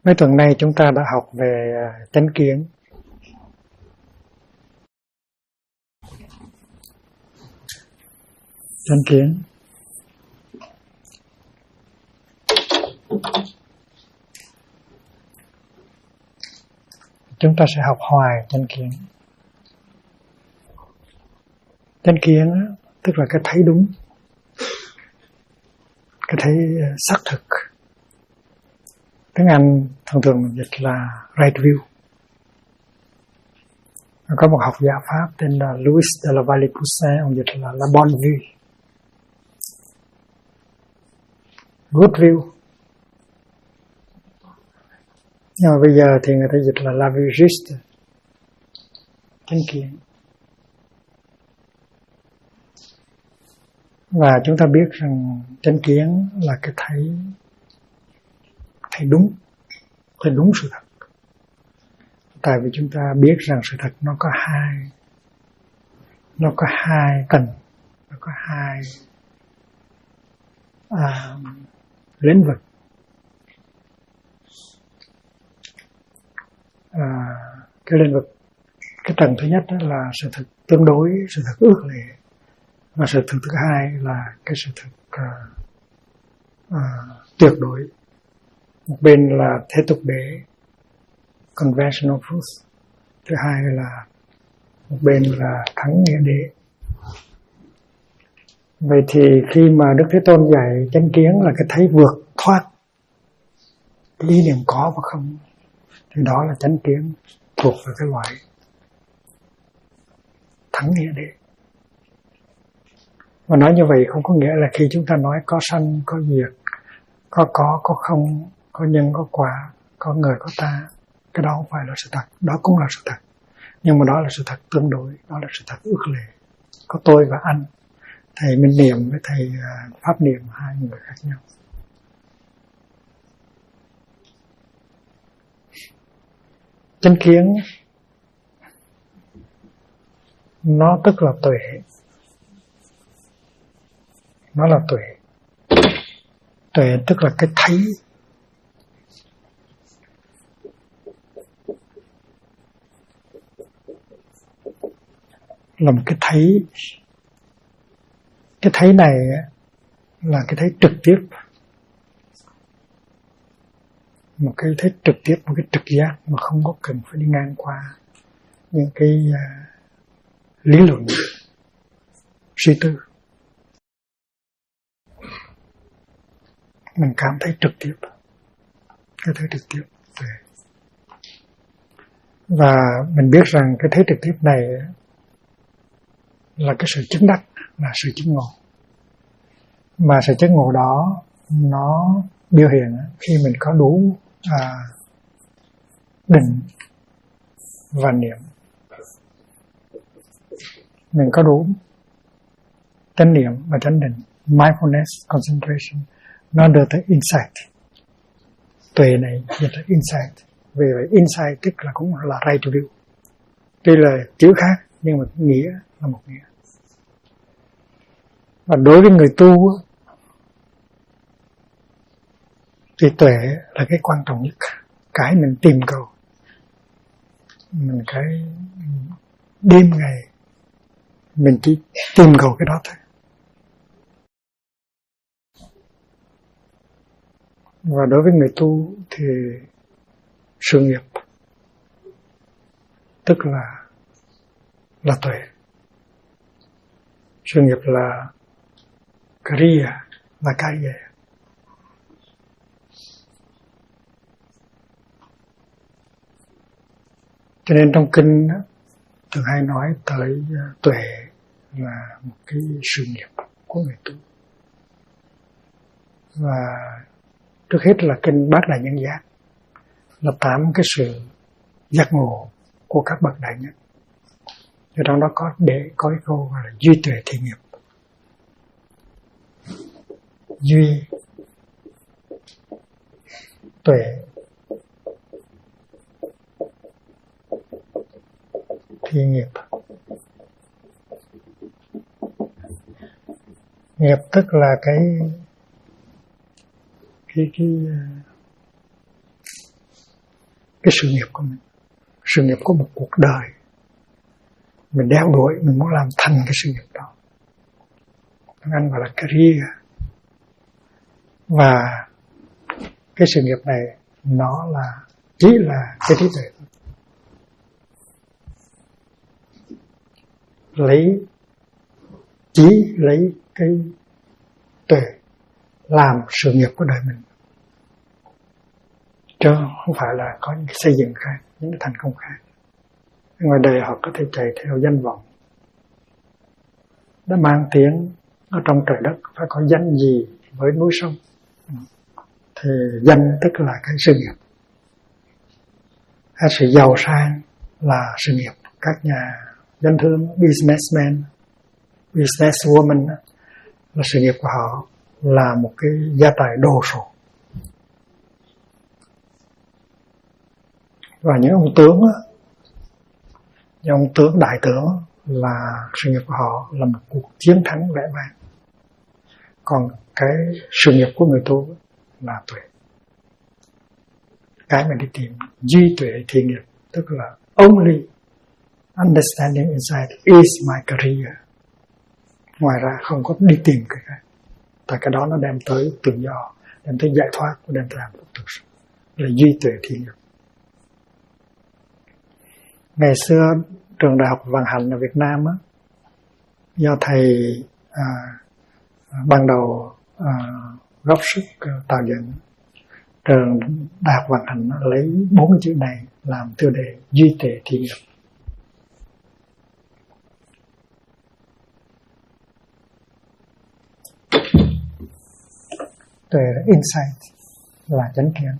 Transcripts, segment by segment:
Mấy tuần nay chúng ta đã học về chánh kiến. Chánh kiến. Chúng ta sẽ học hoài chánh kiến. Chánh kiến tức là cái thấy đúng, cái thấy xác thực. Tiếng Anh thường thường mình dịch là right view. Có một học giả Pháp tên là Louis de la Vallée-Poussin, ông dịch là la bonne vue, good view. Nhưng mà bây giờ thì người ta dịch là la vue juste, chánh kiến. Và chúng ta biết rằng chánh kiến là cái thấy đúng sự thật. Tại vì chúng ta biết rằng sự thật nó có hai tầng, nó có hai lĩnh vực. Cái lĩnh vực, cái tầng thứ nhất đó là sự thật tương đối, sự thật ước lệ, và sự thật thứ hai là cái sự thật tuyệt đối. Một bên là thế tục đế, conventional truth. Thứ hai là một bên là thắng nghĩa đế. Vậy thì khi mà Đức Thế Tôn dạy chánh kiến là cái thấy vượt thoát lý niệm có và không, thì đó là chánh kiến thuộc về cái loại thắng nghĩa đế. Và nói như vậy không có nghĩa là khi chúng ta nói có sanh, có diệt, có không, có nhân, có quả, có người, có ta, cái đó không phải là sự thật. Đó cũng là sự thật, nhưng mà đó là sự thật tương đối, đó là sự thật ước lệ. Có tôi và anh, thầy Minh Niệm với thầy Pháp Niệm, hai người khác nhau. Chánh kiến nó tức là tuệ. Nó là tuệ. Tuệ tức là cái thấy. Là một cái thấy. Cái thấy này là cái thấy trực tiếp. Một cái thấy trực tiếp, một cái trực giác mà không có cần phải đi ngang qua những cái lý luận, suy tư. Mình cảm thấy trực tiếp, cái thấy trực tiếp. Và mình biết rằng cái thấy trực tiếp này là cái sự chứng đắc, là sự chứng ngộ. Mà sự chứng ngộ đó nó biểu hiện khi mình có đủ định và niệm. Mình có đủ chánh niệm và chánh định, mindfulness, concentration, nó đưa tới insight. Tuệ này dẫn tới insight. Vì vậy insight tức là cũng là right view. Tuy là chữ khác nhưng mà nghĩa là một nghĩa. Và đối với người tu thì tuệ là cái quan trọng nhất. Cái mình tìm cầu, mình cái đêm ngày mình chỉ tìm cầu cái đó thôi. Và đối với người tu thì sự nghiệp tức là tuệ. Sự nghiệp là Kriya, là Kaya. Cho nên trong kinh thường hay nói tới tuệ là một cái sự nghiệp của người tu. Và trước hết là kinh Bát Đại Nhân Giác, là 8 cái sự giác ngộ của các bậc đại nhân. Ở trong đó có cái câu là duy tuệ thị nghiệp. Duy tuệ thị nghiệp. Nghiệp tức là cái cái sự nghiệp của mình, sự nghiệp của một cuộc đời. Mình đeo đuổi, mình muốn làm thành cái sự nghiệp đó. Anh gọi là career. Và cái sự nghiệp này nó là chỉ là cái trí tuệ. Chỉ lấy cái tuệ làm sự nghiệp của đời mình, chứ không phải là có những cái xây dựng khác, những cái thành công khác. Ngoài đời họ có thể chạy theo danh vọng, đã mang tiếng ở trong trời đất phải có danh gì với núi sông, thì danh tức là cái sự nghiệp. Hay sự giàu sang là sự nghiệp. Các nhà doanh thương, businessman, businesswoman là sự nghiệp của họ là một cái gia tài đồ sộ. Và những ông tướng, những ông tướng đại tướng là sự nghiệp của họ là một cuộc chiến thắng vẻ vang. Còn cái sự nghiệp của người tu là tuệ. Cái mà đi tìm duy tuệ thiện nghiệp, tức là only understanding insight is my career. Ngoài ra không có đi tìm cái khác. Tại cái đó nó đem tới tự do, đem tới giải thoát, đem tới hạnh phúc thực sự. Là duy tuệ thiện nghiệp. Ngày xưa trường đại học Vạn Hạnh ở Việt Nam á, do thầy ban đầu góp sức tạo dựng, trường đại học Vạn Hạnh lấy 4 chữ này làm tiêu đề duy tuệ thiện nghiệp. Tuệ là insight, là chánh kiến.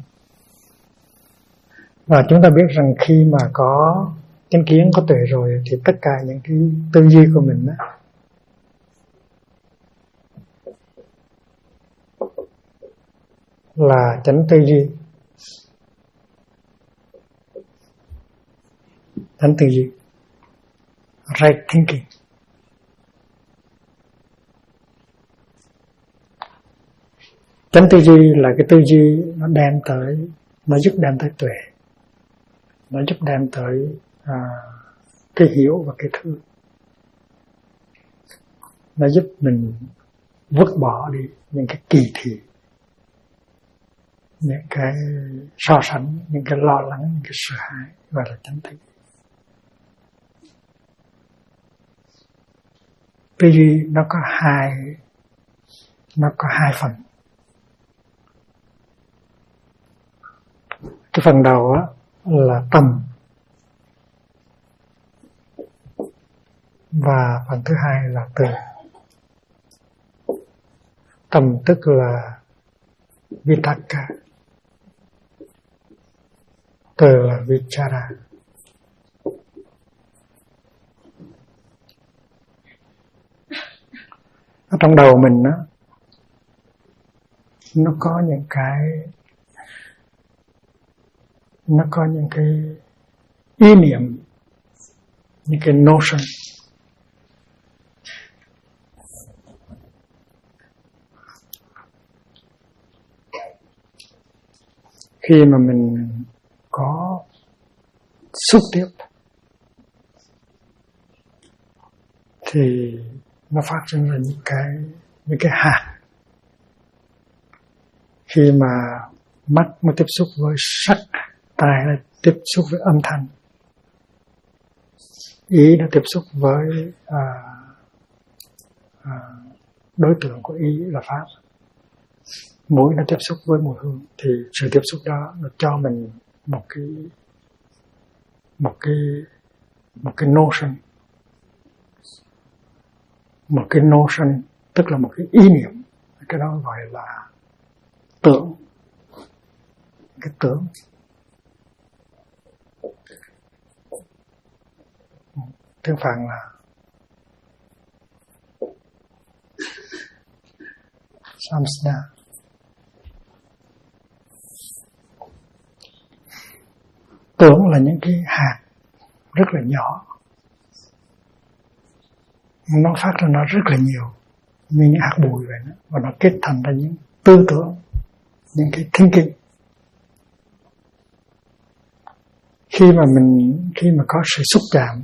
Và chúng ta biết rằng khi mà có chánh kiến, có tuệ rồi thì tất cả những cái tư duy của mình đó, là chánh tư duy. Chánh tư duy, right thinking. Chánh tư duy là cái tư duy nó đem tới, nó giúp đem tới tuệ, nó giúp đem tới cái hiểu và cái thương, nó giúp mình vứt bỏ đi những cái kỳ thị, những cái so sánh, những cái lo lắng, những cái sợ hãi, và là chánh tư. Tư duy nó có hai phần. Cái phần đầu á là tâm, và phần thứ hai là từ. Tâm tức là Vitaka, từ là Vichara. Ở trong đầu mình á, nó có những cái ý niệm, những cái notion. Khi mà mình có xúc tiếp thì nó phát sinh ra những cái hạt. Khi mà mắt nó tiếp xúc với sắc, tai nó tiếp xúc với âm thanh, ý nó tiếp xúc với đối tượng của ý là pháp, mũi nó tiếp xúc với mùi hương, thì sự tiếp xúc đó nó cho mình một cái notion. Một cái notion tức là một cái ý niệm, cái đó gọi là tưởng. Cái tưởng. Tiếng Phạn là samsna. Tưởng là những cái hạt rất là nhỏ, nó phát ra nó rất là nhiều, như những hạt bụi vậy đó, và nó kết thành ra những tư tưởng, những cái thinking. khi mà có sự xúc chạm,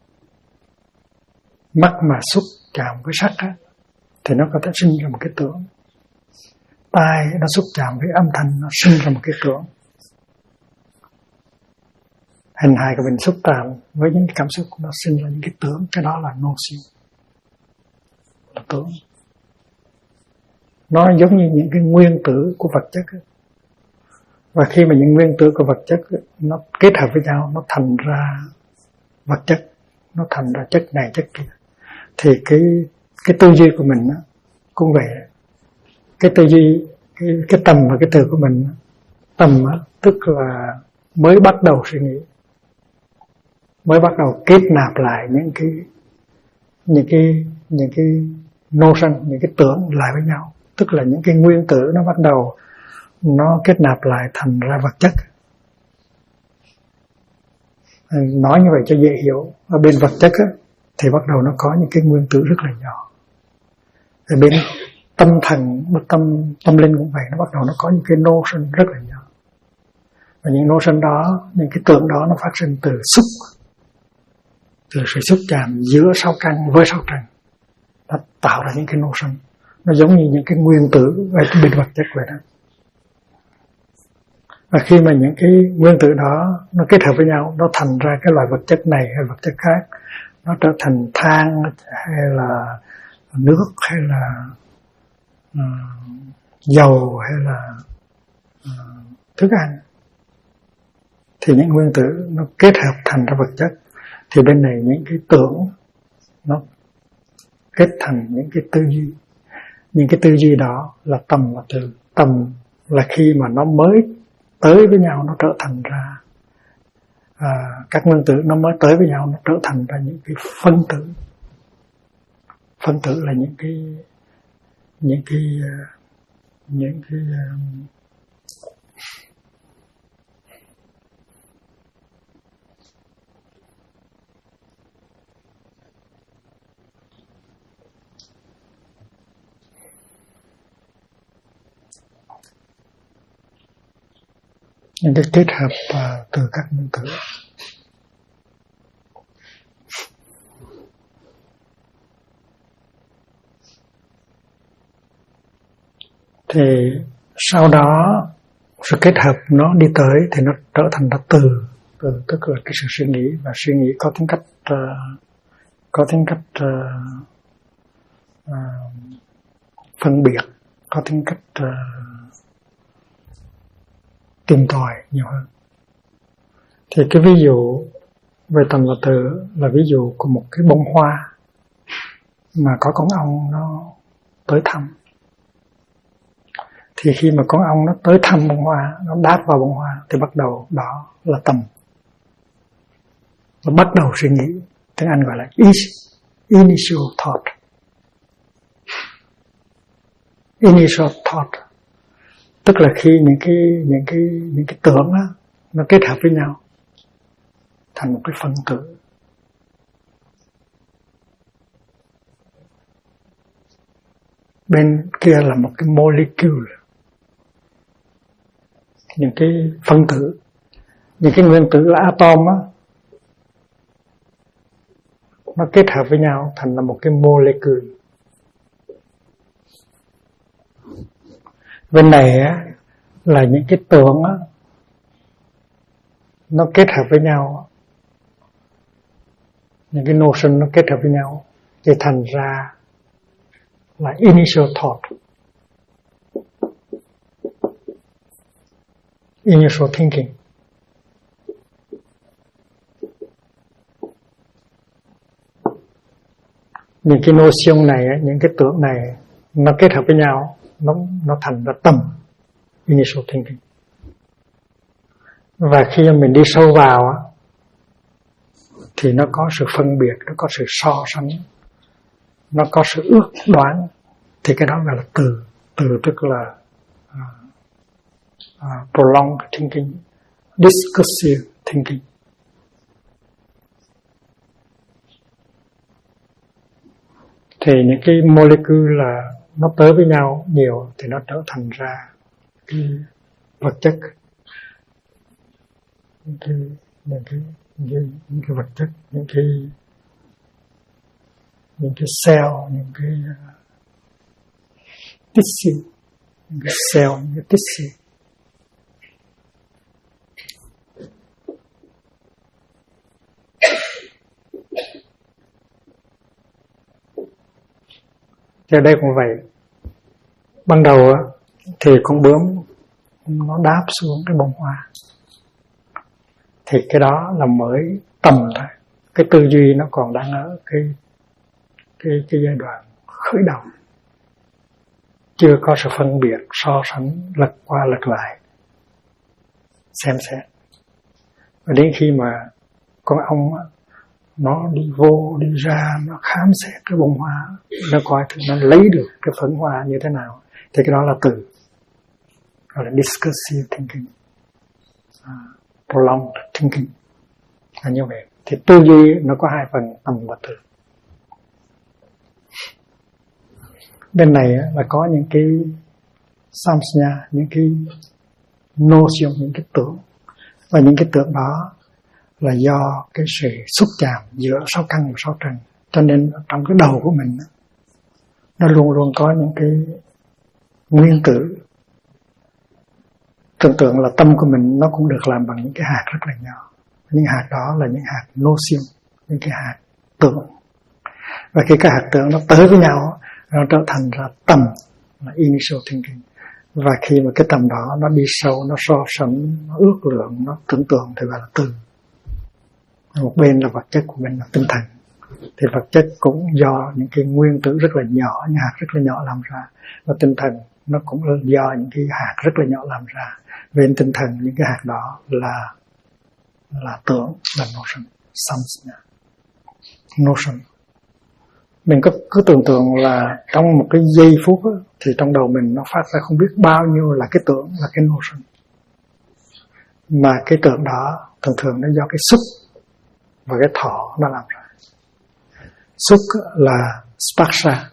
mắt mà xúc chạm với sắc á, thì nó có thể sinh ra một cái tưởng. Tai nó xúc chạm với âm thanh, nó sinh ra một cái tưởng. Hình hài của mình xúc chạm với những cái cảm xúc, nó sinh ra những cái tưởng. Cái đó là notion, là tưởng. Nó giống như những cái nguyên tử của vật chất ấy. Và khi mà những nguyên tử của vật chất ấy, nó kết hợp với nhau, nó thành ra vật chất, nó thành ra chất này chất kia, thì cái tư duy của mình ấy, cũng vậy. Cái tư duy, cái tâm và cái từ của mình, tâm ấy, tức là mới bắt đầu suy nghĩ, mới bắt đầu kết nạp lại những cái notion, những cái tưởng lại với nhau, tức là những cái nguyên tử nó bắt đầu nó kết nạp lại thành ra vật chất. Nói như vậy cho dễ hiểu, ở bên vật chất á, thì bắt đầu nó có những cái nguyên tử rất là nhỏ. Ở bên tâm thần, tâm linh cũng vậy, nó bắt đầu nó có những cái notion rất là nhỏ. Và những notion đó, những cái tưởng đó nó phát sinh từ xúc, từ sự xúc chạm giữa sáu căn với sáu trần, nó tạo ra những cái notion. Nó giống như những cái nguyên tử ở bên vật chất vậy đó. Và khi mà những cái nguyên tử đó nó kết hợp với nhau, nó thành ra cái loại vật chất này hay vật chất khác, nó trở thành than hay là nước hay là dầu hay là thức ăn, thì những nguyên tử nó kết hợp thành ra vật chất. Thì bên này những cái tưởng nó kết thành những cái tư duy. Những cái tư duy đó là tâm và từ. Tâm là khi mà nó mới tới với nhau, nó trở thành ra các nguyên tử nó mới tới với nhau, nó trở thành ra những cái phân tử. Phân tử là những cái kết hợp từ các nguyên tử. Thì sau đó sự kết hợp nó đi tới thì nó trở thành ra từ, tức là cái sự suy nghĩ, và suy nghĩ có tính cách phân biệt, có tính cách tìm tòi nhiều hơn. Thì cái ví dụ về tâm và từ là ví dụ của một cái bông hoa mà có con ong nó tới thăm. Thì khi mà con ong nó tới thăm bông hoa, nó đáp vào bông hoa, thì bắt đầu đó là tâm. Nó bắt đầu suy nghĩ, tiếng Anh gọi là initial thought. Initial thought tức là khi những cái tưởng đó, nó kết hợp với nhau thành một cái phân tử. Bên kia là một cái molecule, những cái phân tử, những cái nguyên tử là atom á, nó kết hợp với nhau thành là một cái molecule. Bên này á, là những cái tưởng á, nó kết hợp với nhau, những cái notion nó kết hợp với nhau thì thành ra là initial thought, initial thinking. Những cái notion này, những cái tưởng này nó kết hợp với nhau, nó thành ra tâm, initial thinking. Và khi mình đi sâu vào thì nó có sự phân biệt, nó có sự so sánh, nó có sự ước đoán, thì cái đó gọi là từ tức là prolonged thinking, discursive thinking. Thì những cái molecule là nó tới với nhau nhiều thì nó trở thành ra cái vật chất, những cái vật chất, những cái cell, những cái tissue, những cái cell, những cái tissue. Thì ở đây cũng vậy. Ban đầu thì con bướm nó đáp xuống cái bông hoa, thì cái đó là mới tầm thôi. Cái tư duy nó còn đang ở cái giai đoạn khởi đầu, chưa có sự phân biệt, so sánh, lật qua lật lại, xem xét. Và đến khi mà con ong nó đi vô đi ra, nó khám xét cái bông hoa, nó coi thử nó lấy được cái phấn hoa như thế nào, thì cái đó là từ, gọi là discursive thinking, prolonged thinking, là như vậy. Thì tư duy nó có hai phần, tầm và từ. Bên này là có những cái samsnya, những cái notion, những cái tưởng, và những cái tưởng đó là do cái sự xúc chạm giữa sáu căn và sáu trần. Cho nên trong cái đầu của mình nó luôn luôn có những cái nguyên tử. Tưởng tượng là tâm của mình nó cũng được làm bằng những cái hạt rất là nhỏ. Những hạt đó là những hạt notion, những cái hạt tưởng. Và khi cái hạt tưởng nó tới với nhau, nó trở thành ra tầm, là initial thinking. Và khi mà cái tầm đó nó đi sâu, nó so sánh, nó ước lượng, nó tưởng tượng thì gọi là từ. Một bên là vật chất, của mình là tinh thần. Thì vật chất cũng do những cái nguyên tử rất là nhỏ, những hạt rất là nhỏ làm ra. Và tinh thần nó cũng do những cái hạt rất là nhỏ làm ra. Bên tinh thần những cái hạt đó là tưởng, là notion, samsnya, notion. Mình cứ tưởng tượng là trong một cái giây phút đó, thì trong đầu mình nó phát ra không biết bao nhiêu là cái tưởng, là cái notion. Mà cái tưởng đó thường thường nó do cái xúc và cái thọ nó làm ra. Xúc là sparsha,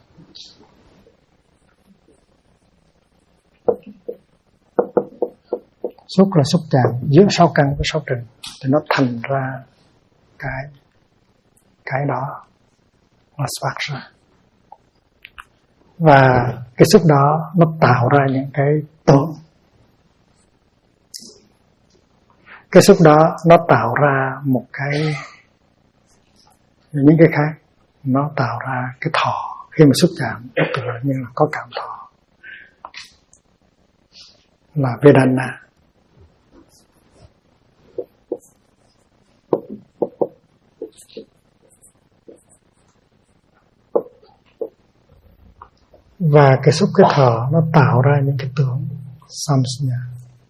xúc là xúc chạm giữa sáu căn với sáu trần, thì nó thành ra cái đó là sparsha. Và cái xúc đó nó tạo ra những cái tưởng. Cái xúc đó nó tạo ra một cái, những cái khác, nó tạo ra cái thọ. Khi mà xúc chạm, nó tự nhiên là có cảm thọ, là Vedana. Và cái xúc cái thọ nó tạo ra những cái tưởng, samsnya.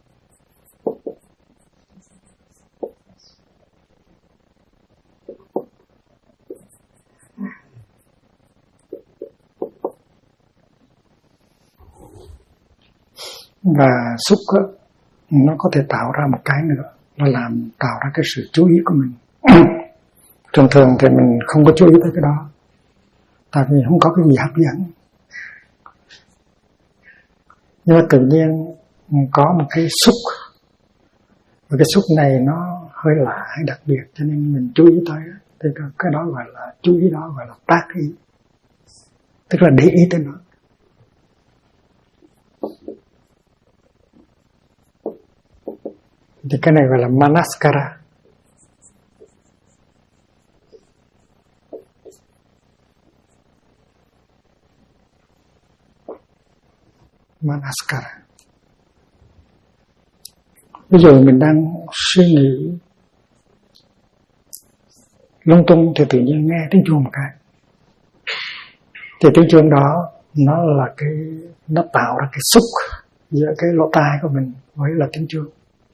Và xúc nó có thể tạo ra một cái nữa, nó tạo ra cái sự chú ý của mình. Thường thường thì mình không có chú ý tới cái đó, tại vì không có cái gì hấp dẫn. Nhưng mà tự nhiên có một cái xúc, và cái xúc này nó hơi lạ hay đặc biệt, cho nên mình chú ý tới. Thì cái đó gọi là chú ý, đó gọi là tác ý, tức là để ý tới nó. Thì cái này gọi là manaskara. Manaskara. Ví dụ mình đang suy nghĩ lung tung thì tự nhiên nghe tiếng chuông một cái, thì tiếng chuông đó nó tạo ra cái xúc giữa cái lỗ tai của mình với là tiếng chuông.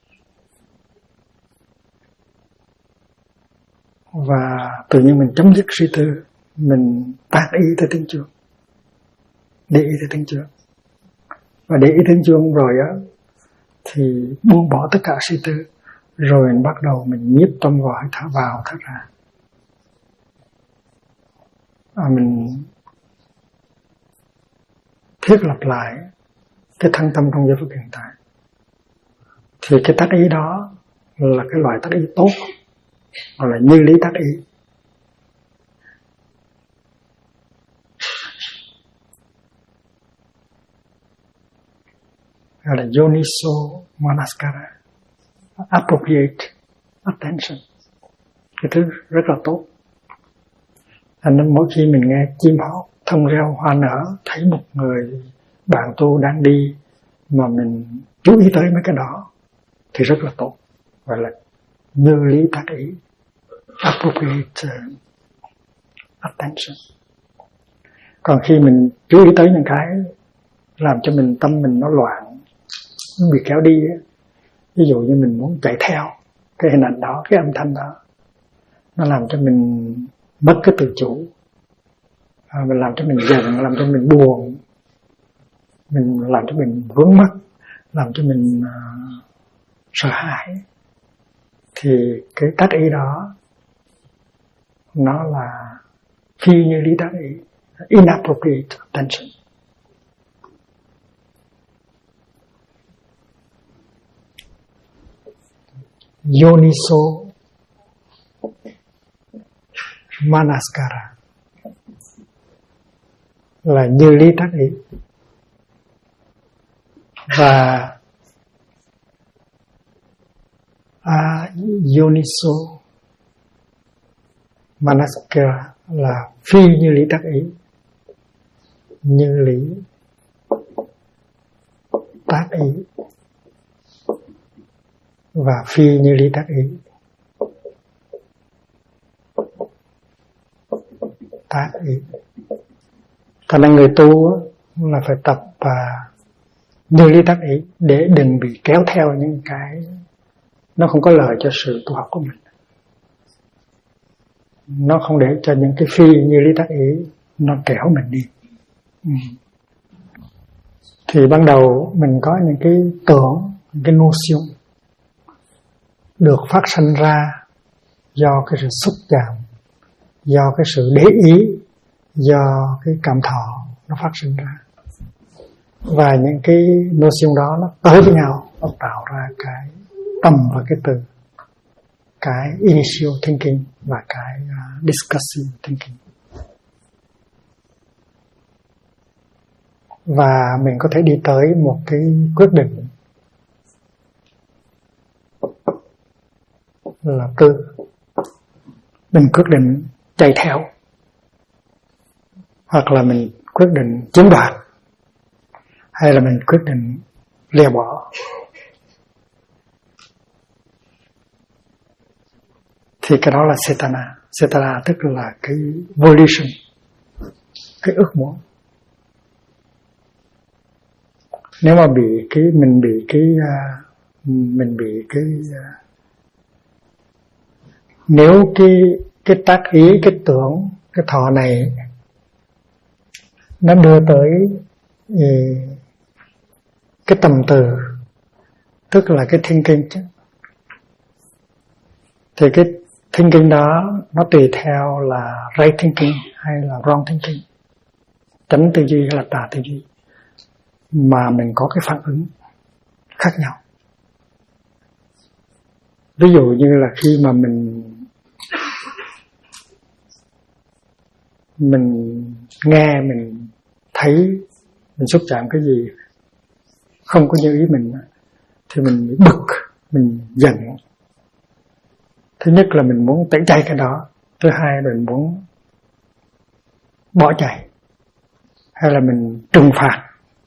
Và tự nhiên mình chấm dứt suy tư, mình tác ý tới tiếng chuông, để ý tới tiếng chuông. Và để ý tiếng chuông rồi á, thì buông bỏ tất cả suy tư, rồi mình bắt đầu mình nhiếp tâm vào, thở vào thở ra. Mình thiết lập lại cái thân tâm trong giây phút hiện tại. Thì cái tác ý đó là cái loại tác ý tốt, gọi là như lý tác ý. Gọi là Yoniso Manaskara, appropriate attention, cái thứ rất là tốt. Thành nên mỗi khi mình nghe chim hót, thông reo, hoa nở, thấy một người bạn tu đang đi mà mình chú ý tới mấy cái đó thì rất là tốt, gọi là như lý tác ý, appropriate attention. Còn khi mình chú ý tới những cái làm cho mình tâm mình nó loạn, nó bị kéo đi, ví dụ như mình muốn chạy theo cái hình ảnh đó, cái âm thanh đó, nó làm cho mình mất cái tự chủ, mình làm cho mình giận, làm cho mình buồn, mình làm cho mình vướng mắc, làm cho mình sợ hãi, thì cái tác ý đó nó là phi như lý tác ý, inappropriate attention. Yoniso Manaskara là như lý tác ý, và Yoniso Manaskara là phi như lý tác ý, như lý tác ý và phi như lý tác ý. Tác ý. Thành ra người tu là phải tập như lý tác ý để đừng bị kéo theo những cái nó không có lợi cho sự tu học của mình. Nó không để cho những cái phi như lý tác ý nó kéo mình đi. Thì ban đầu mình có những cái tưởng, những cái notion được phát sinh ra do cái sự xúc chạm, do cái sự để ý, do cái cảm thọ nó phát sinh ra. Và những cái notion đó nó tới với nhau, nó tạo ra cái tâm và cái từ, cái initial thinking và cái discussive thinking. Và mình có thể đi tới một cái quyết định là tư. Mình quyết định chạy theo, hoặc là mình quyết định chiếm đoạt, hay là mình quyết định lìa bỏ. Thì cái đó là Cetana. Cetana tức là cái volition, cái ước muốn. Nếu mà mình bị nếu cái tác ý, cái tưởng, cái thọ này nó đưa tới cái tầm từ, tức là cái thinking chứ. Thì cái thinking đó nó tùy theo là right thinking hay là wrong thinking, tránh tư duy hay là tà tư duy, mà mình có cái phản ứng khác nhau. Ví dụ như là khi mà mình nghe, mình thấy, mình xúc chạm cái gì không có như ý mình, thì mình bị bực, mình giận. Thứ nhất là mình muốn tẩy chay cái đó, thứ hai là mình muốn bỏ chạy, hay là mình trừng phạt.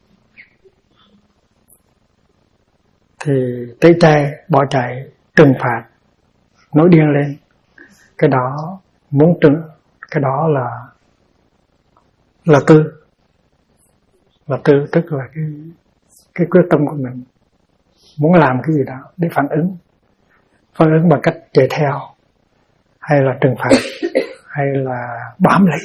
Thì tẩy chay, bỏ chạy, trừng phạt, nổi điên lên, cái đó muốn trừng, cái đó là tư. Là tư tức là cái quyết tâm của mình muốn làm cái gì đó để phản ứng bằng cách chạy theo, hay là trừng phạt, hay là bám lấy.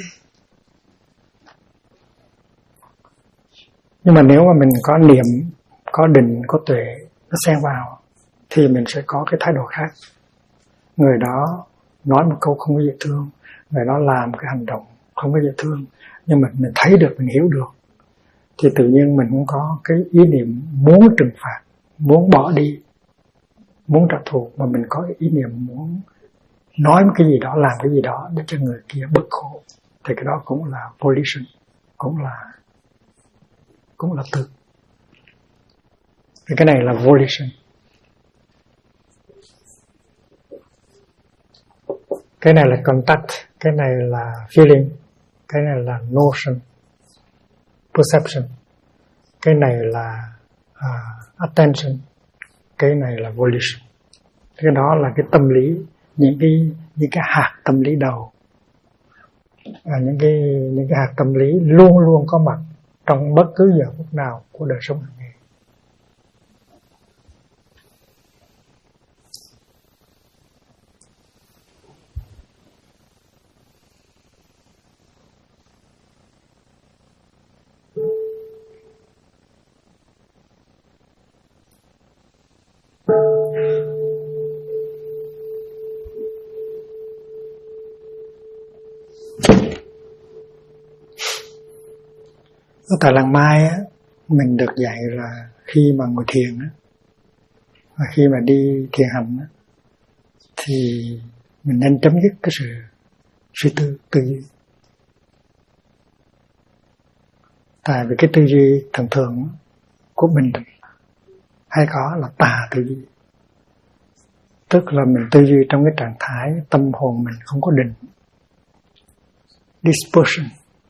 Nhưng mà nếu mà mình có niệm, có định, có tuệ nó xen vào, thì mình sẽ có cái thái độ khác. Người đó nói một câu không có dễ thương, người đó làm cái hành động không có dễ thương, nhưng mà mình thấy được, mình hiểu được, thì tự nhiên mình cũng có cái ý niệm muốn trừng phạt, muốn bỏ đi, muốn trả thù, mà mình có ý niệm muốn nói một cái gì đó, làm cái gì đó để cho người kia bớt khổ, thì cái đó cũng là volition, cũng là từ. Thì cái này là volition. Cái này là contact, cái này là feeling, cái này là notion, perception, cái này là attention, cái này là volition. Cái đó là cái tâm lý, những cái hạt tâm lý đầu, những cái hạt tâm lý luôn luôn có mặt trong bất cứ giờ phút nào của đời sống hàng ngày. Ở tại làng Mai á, mình được dạy là khi mà ngồi thiền á, và khi mà đi thiền hành á, thì mình nên chấm dứt cái sự suy tư duy. Tại vì cái tư duy thường thường của mình hay có là tà tư duy, tức là mình tư duy trong cái trạng thái tâm hồn mình không có định, dispersion.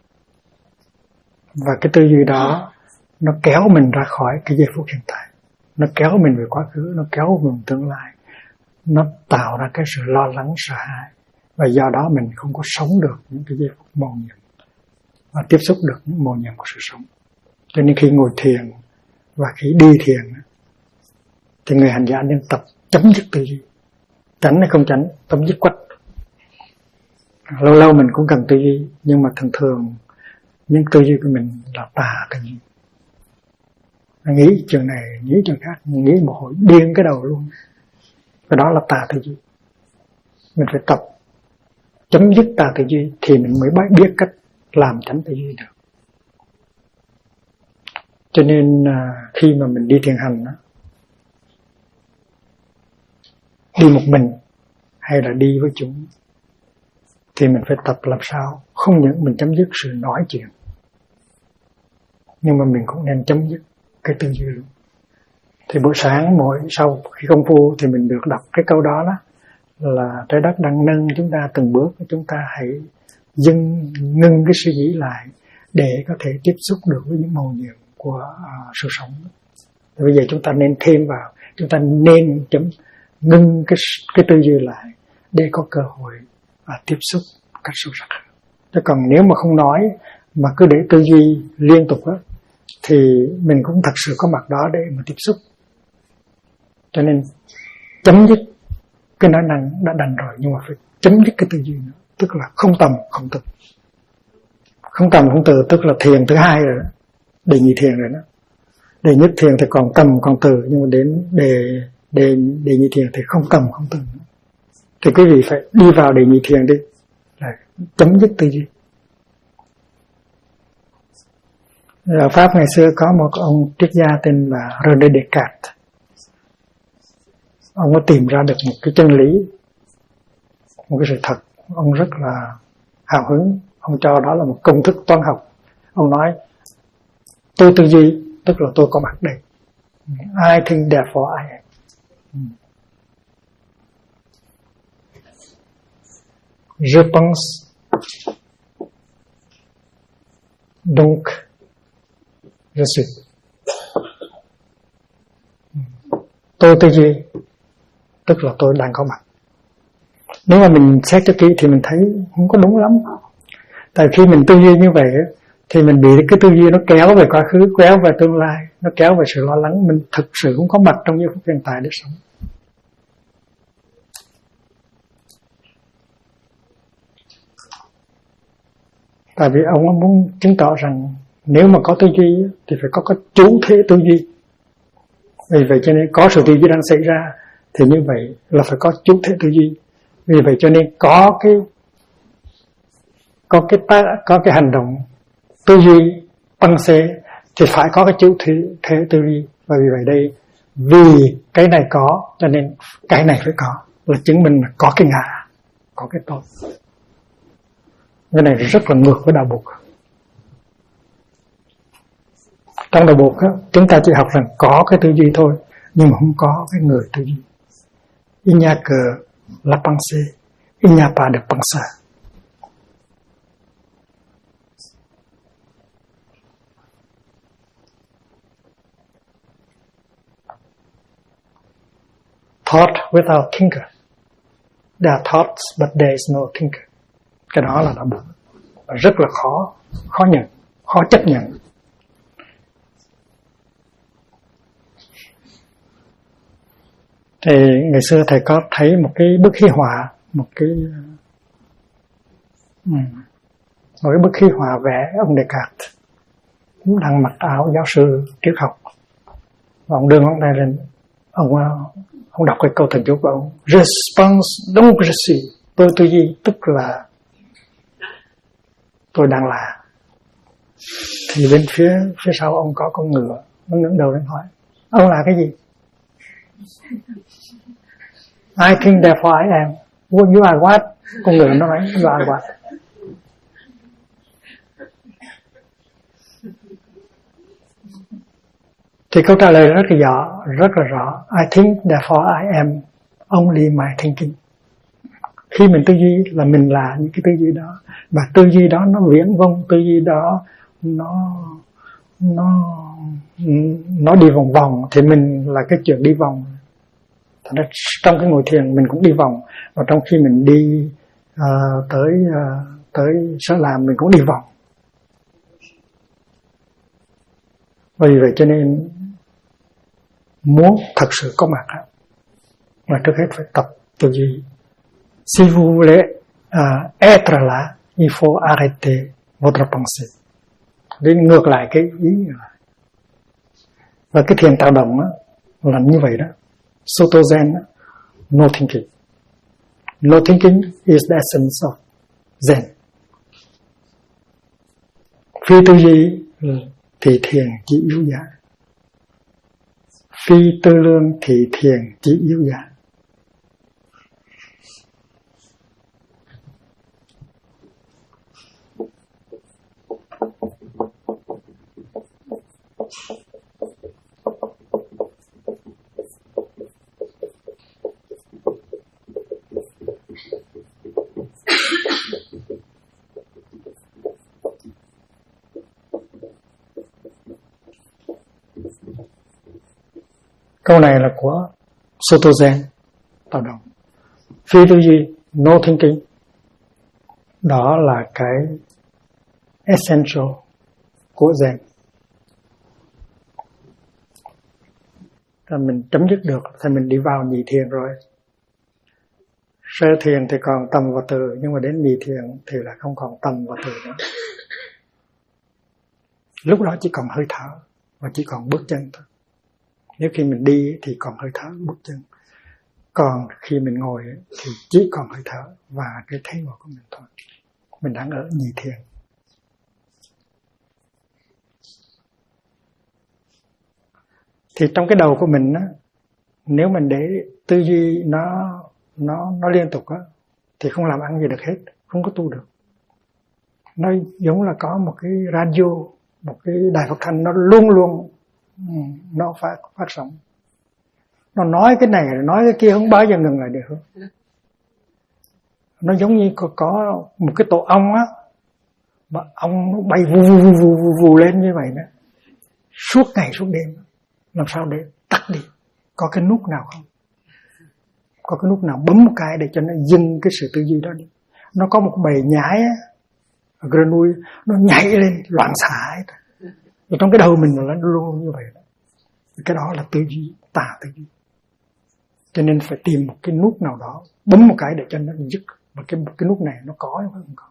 Và cái tư duy đó nó kéo mình ra khỏi cái giây phút hiện tại, nó kéo mình về quá khứ, nó kéo mình tương lai, nó tạo ra cái sự lo lắng, sợ hãi, và do đó mình không có sống được những cái giây phút mầu nhiệm và tiếp xúc được những mầu nhiệm của sự sống. Cho nên khi ngồi thiền và khi đi thiền thì người hành giả nên tập chấm dứt tư duy, tránh hay không tránh, tâm dứt quách. Lâu lâu mình cũng cần tư duy, nhưng mà thường những tư duy của mình là tà tư duy. Nghĩ chuyện này, nghĩ chuyện khác, nghĩ một hồi điên cái đầu luôn. Cái đó là tà tư duy. Mình phải tập chấm dứt tà tư duy thì mình mới biết cách làm tránh tư duy được. Cho nên khi mà mình đi thiền hành đó, đi một mình hay là đi với chúng, thì mình phải tập làm sao không những mình chấm dứt sự nói chuyện, nhưng mà mình cũng nên chấm dứt cái tư duy luôn. Thì buổi sáng sau khi công phu thì mình được đọc cái câu đó là trái đất đang nâng chúng ta từng bước, chúng ta hãy ngưng cái suy nghĩ lại để có thể tiếp xúc được với những mầu nhiệm của sự sống. Thì bây giờ chúng ta nên thêm vào, chúng ta nên ngưng cái tư duy lại để có cơ hội tiếp xúc cách sâu sắc. Chứ còn nếu mà không nói mà cứ để tư duy liên tục đó, thì mình cũng thật sự có mặt đó để mà tiếp xúc. Cho nên chấm dứt cái nói năng đã đành rồi, nhưng mà phải chấm dứt cái tư duy nữa, tức là không tầm không từ. Không tầm không từ tức là thiền thứ hai rồi đó, đề nhị thiền rồi đó. Đề nhất thiền thì còn tầm còn từ, nhưng mà đến đề nhị thiền thì không tầm không từ nữa. Thì quý vị phải đi vào đề nhị thiền đi, là chấm dứt tư duy. Ở Pháp ngày xưa có một ông triết gia tên là René Descartes. Ông có tìm ra được một cái chân lý, một cái sự thật. Ông rất là hào hứng, ông cho đó là một công thức toán học. Ông nói tôi tư duy tức là tôi có mặt đây. I think therefore I am. Je pense donc je suis. Tôi tư duy tức là tôi đang có mặt. Nếu mà mình xét cho kỹ thì mình thấy không có đúng lắm. Tại khi mình tư duy như vậy thì mình bị cái tư duy nó kéo về quá khứ, kéo về tương lai, nó kéo về sự lo lắng. Mình thực sự không có mặt trong giây phút hiện tại để sống. Tại vì ông muốn chứng tỏ rằng nếu mà có tư duy thì phải có chủ thể tư duy. Vì vậy cho nên có sự tư duy đang xảy ra thì như vậy là phải có chủ thể tư duy. Vì vậy cho nên có cái hành động tư duy băng xê thì phải có cái chủ thể tư duy. Và vì vậy đây vì cái này có cho nên cái này phải có, là chứng minh là có cái ngã, có cái tôi. Cái này rất là ngược với đạo Bụt. Trong đạo Bụt chúng ta chỉ học rằng có cái tư duy thôi, nhưng mà không có cái người tư duy. Inya cờ la pensée, inya pas de penseur. Thought without thinker. There are thoughts but there is no thinker. Cái đó là đạo Bụt. Rất là khó nhận, khó chấp nhận. Thì ngày xưa thầy có thấy một cái bức huy họa, một cái bức huy họa vẽ ông Descartes cũng đang mặc áo giáo sư triết học, và ông đưa ngón tay lên, ông đọc cái câu thần chú của ông: Je pense donc je suis, tôi tư duy tức là tôi đang là. Thì bên phía sau ông có con ngựa, nó ngẩng đầu lên hỏi: ông là cái gì? I think therefore I am. What you are what? Con ngựa nó nói you are what. Thì câu trả lời rất là rõ. I think therefore I am only my thinking. Khi mình tư duy là mình là những cái tư duy đó, và tư duy đó nó viễn vông, tư duy đó nó đi vòng vòng, thì mình là cái chuyện đi vòng. Thật ra trong cái ngồi thiền mình cũng đi vòng, và trong khi mình đi tới sở làm mình cũng đi vòng. Vì vậy cho nên muốn thật sự có mặt là trước hết phải tập tư duy. Si vous voulez être là, il faut arrêter votre pensée. Đến ngược lại cái ý này. Và cái thiền tạo động là như vậy đó. Soto Zen, no thinking. No thinking is the essence of Zen. Phi tư duy thì thiền chỉ yếu dạ. Phi tư lương thì thiền chỉ yếu dạ. Câu này là của Soto Zen tạo động. Phi tư duy, no thinking, đó là cái essential của Zen. Thì mình chấm dứt được thì mình đi vào nhị thiền rồi. Sơ thiền thì còn tâm và từ, nhưng mà đến nhị thiền thì là không còn tâm và từ nữa. Lúc đó chỉ còn hơi thở và chỉ còn bước chân thôi. Nếu khi mình đi thì còn hơi thở, bước chân. Còn khi mình ngồi thì chỉ còn hơi thở và cái thế ngồi của mình thôi. Mình đang ở nhị thiền. Thì trong cái đầu của mình á, nếu mình để tư duy nó liên tục á, thì không làm ăn gì được hết, không có tu được. Nó giống là có một cái radio, một cái đài phát thanh, nó luôn luôn nó phát sóng. Nó nói cái này, nói cái kia, không bao giờ ngừng lại được. Nó giống như có một cái tổ ong á, mà ong nó bay vù lên như vậy đó, suốt ngày suốt đêm. Làm sao để tắt đi? Có cái nút nào không? Có cái nút nào bấm một cái để cho nó dừng cái sự tư duy đó đi? Nó có một bầy nhái á, ở Grenouille, nó nhảy lên loạn xạ hết. Ở trong cái đầu mình nó luôn như vậy đó. Cái đó là tư duy, tà tư duy. Cho nên phải tìm một cái nút nào đó, bấm một cái để cho nó dứt. Và cái nút này nó có hay không có.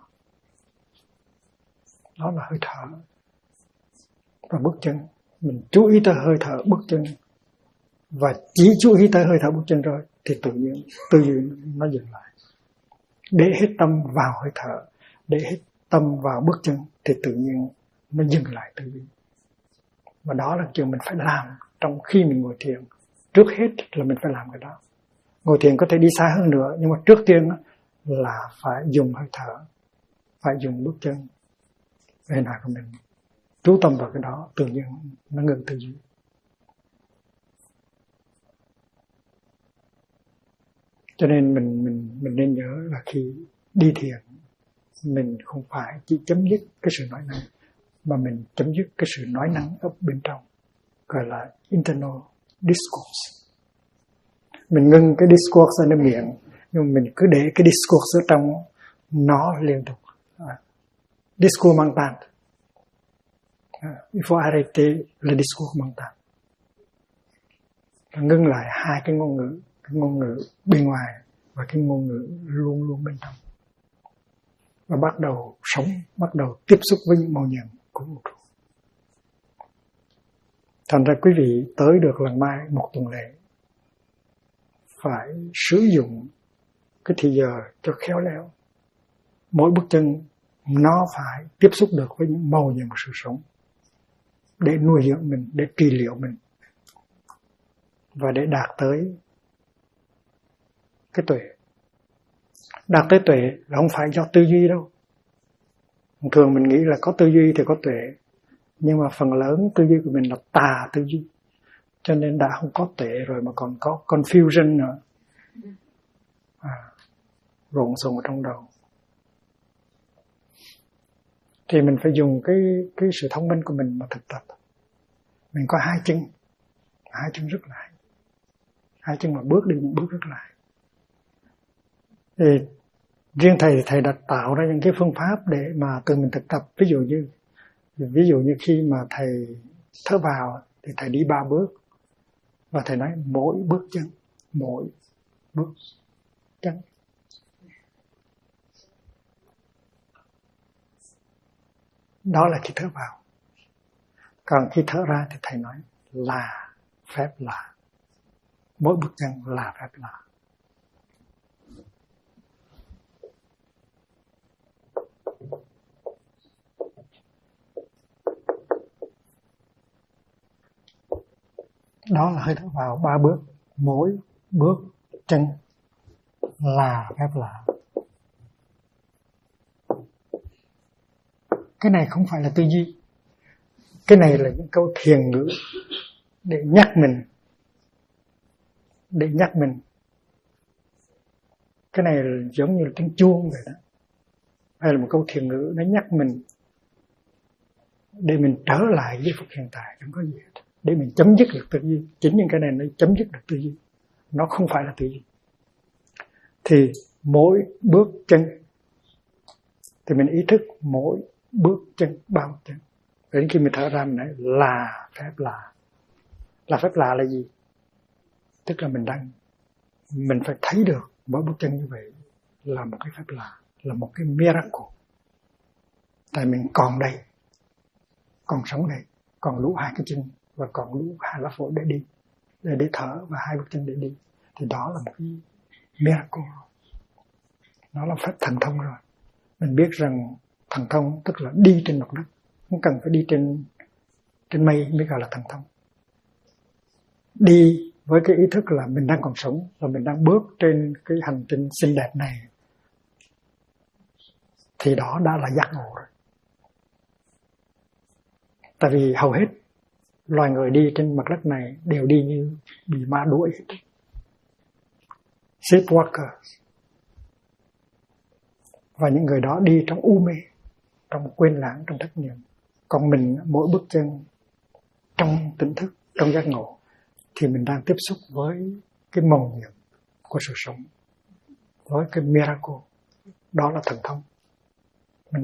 Đó là hơi thở và bước chân. Mình chú ý tới hơi thở, bước chân, và chỉ chú ý tới hơi thở, bước chân rồi thì tự nhiên tư duy nó dừng lại. Để hết tâm vào hơi thở, để hết tâm vào bước chân thì tự nhiên nó dừng lại tư duy. Và đó là chuyện mình phải làm trong khi mình ngồi thiền trước hết là mình phải làm cái đó. Ngồi thiền có thể đi xa hơn nữa, nhưng mà trước tiên là phải dùng hơi thở, phải dùng bước chân về hình hài của mình, chú tâm vào cái đó, tự nhiên nó ngừng tư duy. Cho nên mình nên nhớ là khi đi thiền, mình không phải chỉ chấm dứt cái sự nói năng, mà mình chấm dứt cái sự nói năng ở bên trong, gọi là internal discourse. Mình ngưng cái discourse ở nơi miệng, nhưng mình cứ để cái discourse ở trong nó liên tục. Discours mental. Il faut arrêter le discours mental. Ngưng lại hai cái ngôn ngữ bên ngoài và cái ngôn ngữ luôn luôn bên trong. Và bắt đầu sống, bắt đầu tiếp xúc với những màu nhiệm của vũ trụ. Thành ra quý vị tới được lần mai một tuần lễ, phải sử dụng cái thì giờ cho khéo léo. Mỗi bước chân nó phải tiếp xúc được với những màu nhiệm của sự sống, để nuôi dưỡng mình, để trị liệu mình, và để đạt tới cái tuệ. Đạt tới tuệ là không phải do tư duy đâu. Thường mình nghĩ là có tư duy thì có tuệ, nhưng mà phần lớn tư duy của mình là tà tư duy, cho nên đã không có tuệ rồi mà còn có confusion nữa, lộn xộn ở trong đầu. Thì mình phải dùng cái sự thông minh của mình mà thực tập. Mình có hai chân rất là hay, hai chân mà bước đi những bước rất là hay. Thì riêng thầy đã tạo ra những cái phương pháp để mà tự mình thực tập. Ví dụ như khi mà thầy thở vào thì thầy đi 3 bước, và thầy nói mỗi bước chân. Đó là khi thở vào. Còn khi thở ra thì thầy nói là phép lạ. Mỗi bước chân là phép lạ. Đó là hơi thở vào 3 bước. Mỗi bước chân là phép lạ. Cái này không phải là tư duy. Cái này là những câu thiền ngữ để nhắc mình. Cái này là giống như là tiếng chuông vậy đó. Hay là một câu thiền ngữ nó nhắc mình để mình trở lại với phút hiện tại, không có gì hết. Để mình chấm dứt được tư duy. Chính những cái này nó chấm dứt được tư duy. Nó không phải là tư duy. Thì mỗi bước chân thì mình ý thức mỗi bước chân, bao chân. Đến khi mình thở ra mình nói là phép lạ. Là phép lạ là gì? Tức là mình phải thấy được mỗi bước chân như vậy là một cái phép lạ, là một cái miracle. Tại mình còn đây, còn sống đây, còn lũ 2 cái chân và còn lũ 2 lá phổi để đi, để thở, và 2 bước chân để đi. Thì đó là một cái miracle. Nó là phép thần thông rồi. Mình biết rằng thần thông tức là đi trên mặt đất, không cần phải đi trên mây mới gọi là thần thông. Đi với cái ý thức là mình đang còn sống, và mình đang bước trên cái hành trình xinh đẹp này, thì đó đã là giác ngộ rồi. Tại vì hầu hết loài người đi trên mặt đất này đều đi như bị ma đuổi, sleepwalker. Và những người đó đi trong u mê, trong quên lãng, trong thất niệm. Còn mình mỗi bước chân trong tỉnh thức, trong giác ngộ, thì mình đang tiếp xúc với cái mầu nhiệm của sự sống, với cái miracle. Đó là thần thông. Mình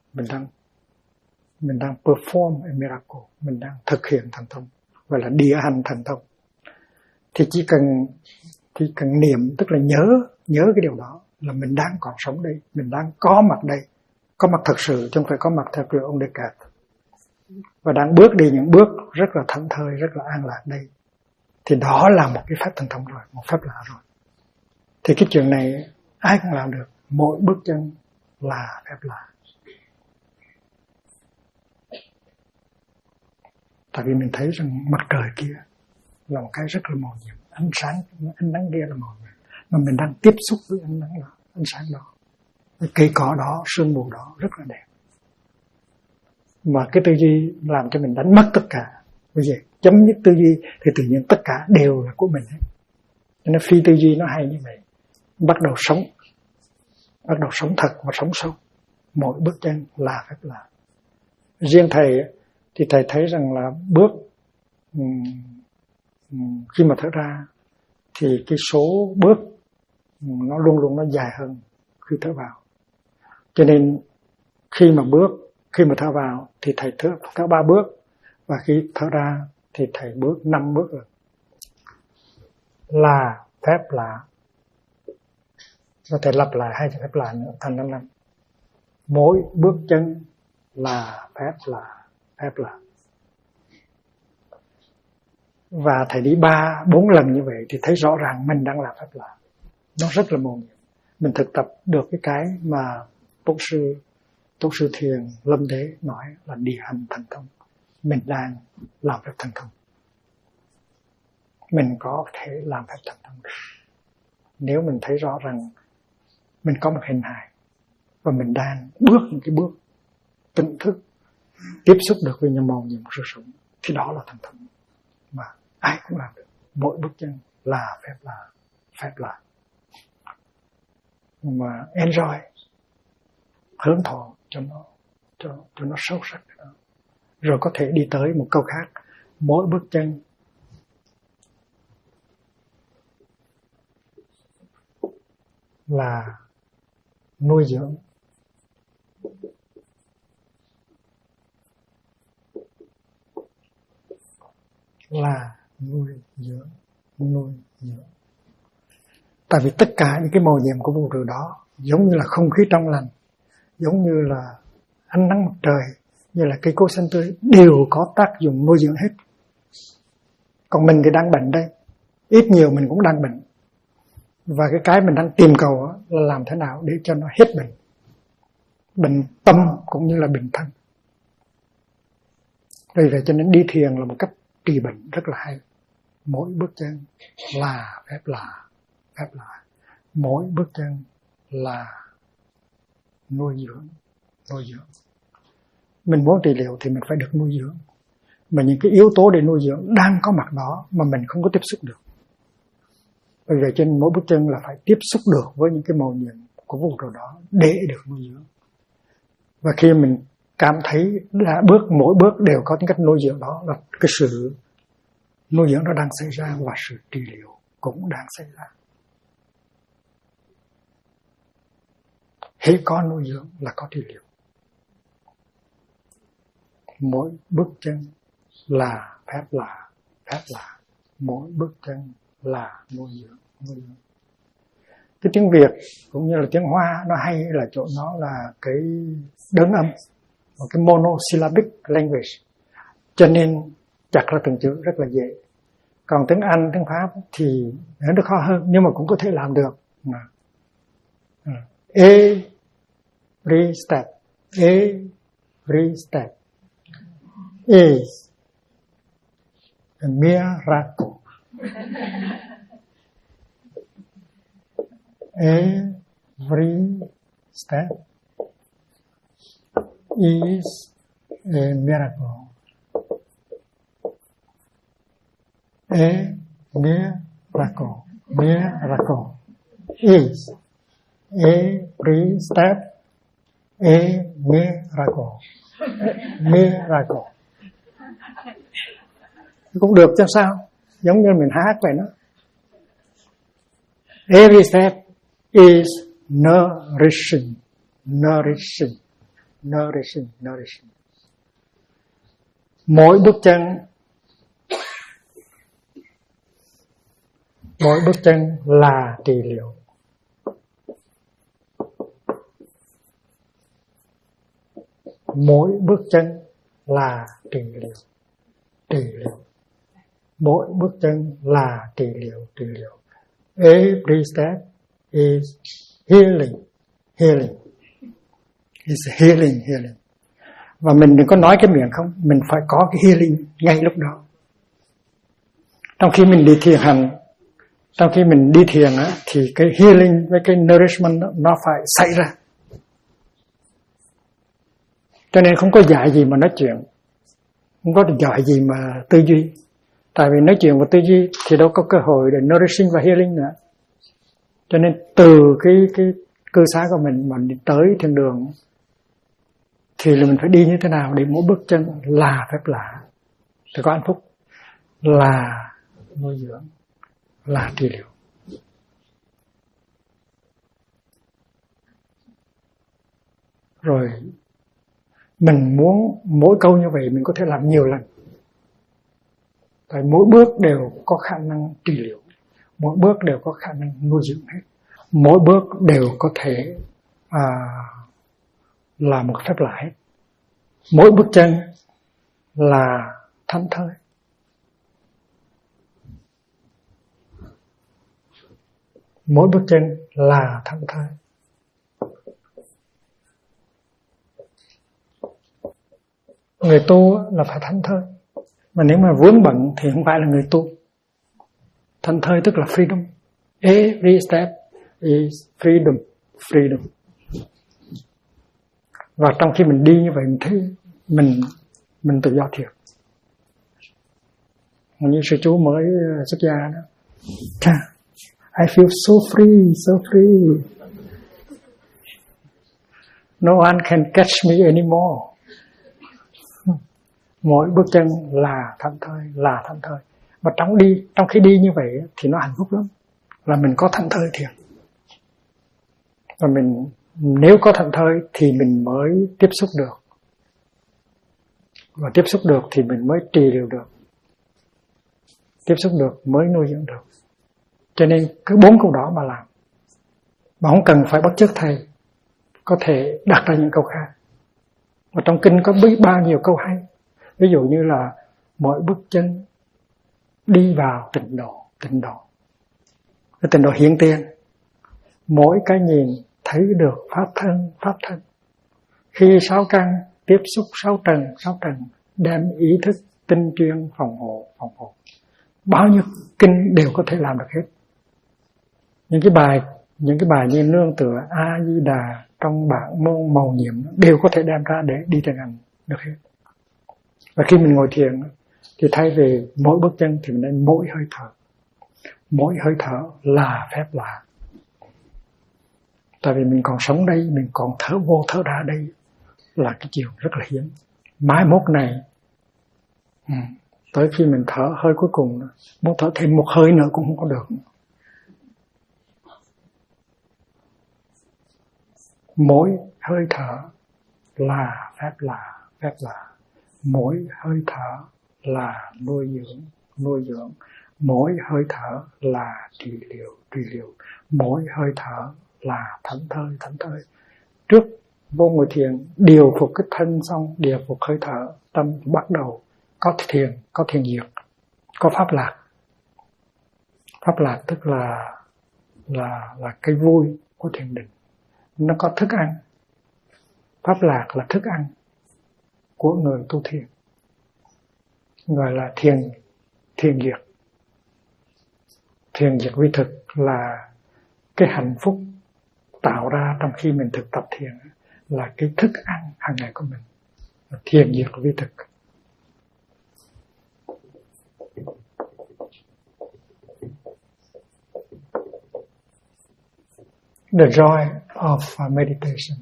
đang perform a miracle, mình đang thực hiện thần thông, gọi là địa hành thần thông. Thì chỉ cần niệm, tức là nhớ cái điều đó, là mình đang còn sống đây, mình đang có mặt đây, có mặt thật sự, chứ không phải có mặt theo kiểu ông Descartes, và đang bước đi những bước rất là thảnh thơi, rất là an lạc đây. Thì đó là một cái phép thần thông rồi, một phép lạ rồi. Thì cái chuyện này ai cũng làm được, mỗi bước chân là phép lạ. Tại vì mình thấy rằng mặt trời kia là một cái rất là màu nhiệm. Ánh sáng, ánh nắng kia là màu nhiệm, mà mình đang tiếp xúc với ánh nắng đó, ánh sáng đó, cái cây cỏ đó, sương mù đó rất là đẹp. Mà cái tư duy làm cho mình đánh mất tất cả. Bây giờ chấm dứt tư duy thì tự nhiên tất cả đều là của mình hết. Cho nên phi tư duy nó hay như vậy. Bắt đầu sống thật và sống sâu. Mỗi bước chân là phép lạ. Riêng thầy thì thầy thấy rằng là bước khi mà thở ra thì cái số bước nó luôn luôn nó dài hơn khi thở vào. Cho nên khi mà thở vào thì thầy thở 3 bước, và khi thở ra thì thầy bước 5 bước rồi. Là phép lạ. Có thể lặp lại 2 phép lạ nữa thành 5 năm. Mỗi bước chân là phép lạ, phép lạ. Và thầy đi 3-4 lần như vậy thì thấy rõ ràng mình đang làm phép lạ. Nó rất là mầu nhiệm. Mình thực tập được cái mà Tôn sư Thiền Lâm Đế nói là địa hành thành công. Mình đang làm phép thành công. Mình có thể làm phép thành công được. Nếu mình thấy rõ rằng mình có một hình hài và mình đang bước những cái bước tỉnh thức tiếp xúc được với những màu nhiệm của sự sống, thì đó là thành công mà ai cũng làm được. Mỗi bước chân là phép lạ. Mà enjoy, hưởng thụ cho nó sâu sắc đó. Rồi có thể đi tới một câu khác. Mỗi bước chân là nuôi dưỡng. Là nuôi dưỡng. Tại vì tất cả những cái màu nhiệm của vũ trụ đó giống như là không khí trong lành, giống như là ánh nắng mặt trời, như là cây cối xanh tươi, đều có tác dụng nuôi dưỡng hết. Còn mình thì đang bệnh đây, ít nhiều mình cũng đang bệnh. Và cái mình đang tìm cầu là làm thế nào để cho nó hết bệnh. Bệnh tâm cũng như là bệnh thân. Vì vậy cho nên đi thiền là một cách trị bệnh rất là hay. Mỗi bước chân là phép lạ. Mỗi bước chân là nuôi dưỡng. Mình muốn trị liệu thì mình phải được nuôi dưỡng. Mà những cái yếu tố để nuôi dưỡng đang có mặt đó mà mình không có tiếp xúc được. Vì vậy trên mỗi bước chân là phải tiếp xúc được với những cái màu nhiệm của vũ trụ đó để được nuôi dưỡng. Và khi mình cảm thấy là mỗi bước đều có những cách nuôi dưỡng đó, là cái sự nuôi dưỡng nó đang xảy ra, và sự trị liệu cũng đang xảy ra. Hễ có nuôi dưỡng là có trị liệu. Mỗi bước chân là phép lạ. Mỗi bước chân là nuôi dưỡng. Cái tiếng Việt cũng như là tiếng Hoa nó hay là chỗ nó là cái đơn âm, một cái monosyllabic language, cho nên chặt ra từng chữ rất là dễ. Còn tiếng Anh, tiếng Pháp thì nó khó hơn, nhưng mà cũng có thể làm được. Every step is a miracle. Every step is a miracle. A miracle is every step a miracle. Cũng được cho sao? Giống như mình hát vậy đó. Every step is nourishing. Mỗi bước chân là trị liệu. Mỗi bước chân là trị liệu. Mỗi bước chân là trị liệu. Every step is healing. Is healing. Và mình đừng có nói cái miệng không, mình phải có cái healing ngay lúc đó. Trong khi mình đi thiền hành, trong khi mình đi thiền á, thì cái healing với cái nourishment nó phải xảy ra. Cho nên không có dạy gì mà nói chuyện, không có dạy gì mà tư duy. Tại vì nói chuyện và tư duy thì đâu có cơ hội để nourishing và healing nữa. Cho nên từ cái cư xá của mình mà đi tới thiên đường thì là mình phải đi như thế nào để mỗi bước chân là phép lạ, thì có hạnh phúc, là nuôi dưỡng, là trị liệu. Rồi mình muốn mỗi câu như vậy mình có thể làm nhiều lần. Tại mỗi bước đều có khả năng trị liệu, mỗi bước đều có khả năng nuôi dưỡng hết, mỗi bước đều có thể là một phép lạ hết. Mỗi bước chân là thánh thơi. Mỗi bước chân là thánh thơi. Người tu là phải thánh thơi. Mà nếu mà vướng bận thì không phải là người tu. Thánh thơi tức là freedom. Every step is freedom. Freedom. Và trong khi mình đi như vậy mình thấy mình tự do thiệt. Như sư chú mới xuất gia đó, I feel so free, so free. No one can catch me anymore. Mỗi bước chân là thảnh thơi, là thảnh thơi. Và trong khi đi như vậy thì nó hạnh phúc lắm. Là mình có thảnh thơi thiệt. Và mình nếu có thảnh thơi thì mình mới tiếp xúc được. Và tiếp xúc được thì mình mới trị liệu được. Tiếp xúc được mới nuôi dưỡng được. Cho nên cứ 4 câu đó mà làm. Mà không cần phải bắt chước thầy. Có thể đặt ra những câu khác. Và trong kinh có biết bao nhiêu câu hay. Ví dụ như là mỗi bước chân đi vào tịnh độ. Cái tịnh độ hiện tiền. Mỗi cái nhìn thấy được pháp thân. Khi 6 căn tiếp xúc 6 trần đem ý thức tinh chuyên phòng hộ. Bao nhiêu kinh đều có thể làm được hết. Những cái bài như nương tựa A Di Đà trong bản môn màu nhiệm đều có thể đem ra để đi thiền hành được hết. Và khi mình ngồi thiền thì thay vì mỗi bước chân thì mình nên mỗi hơi thở. Mỗi hơi thở là phép lạ. Tại vì mình còn sống đây, mình còn thở vô thở ra đây là cái chiều rất là hiếm. Mai mốt này tới khi mình thở hơi cuối cùng, muốn thở thêm một hơi nữa cũng không có được. Mỗi hơi thở là phép lạ. Mỗi hơi thở là nuôi dưỡng. Mỗi hơi thở là trị liệu. Mỗi hơi thở là thảnh thơi. Trước vô ngồi thiền, điều phục cái thân xong, điều phục hơi thở, tâm bắt đầu có thiền diệt, có pháp lạc. Pháp lạc tức là cái vui của thiền định. Nó có thức ăn. Pháp lạc là thức ăn của người tu thiền. Gọi là thiền diệt. Thiền diệt vi thực là cái hạnh phúc tạo ra trong khi mình thực tập thiền, là cái thức ăn hàng ngày của mình. Thiền diệt vi thực. The joy of meditation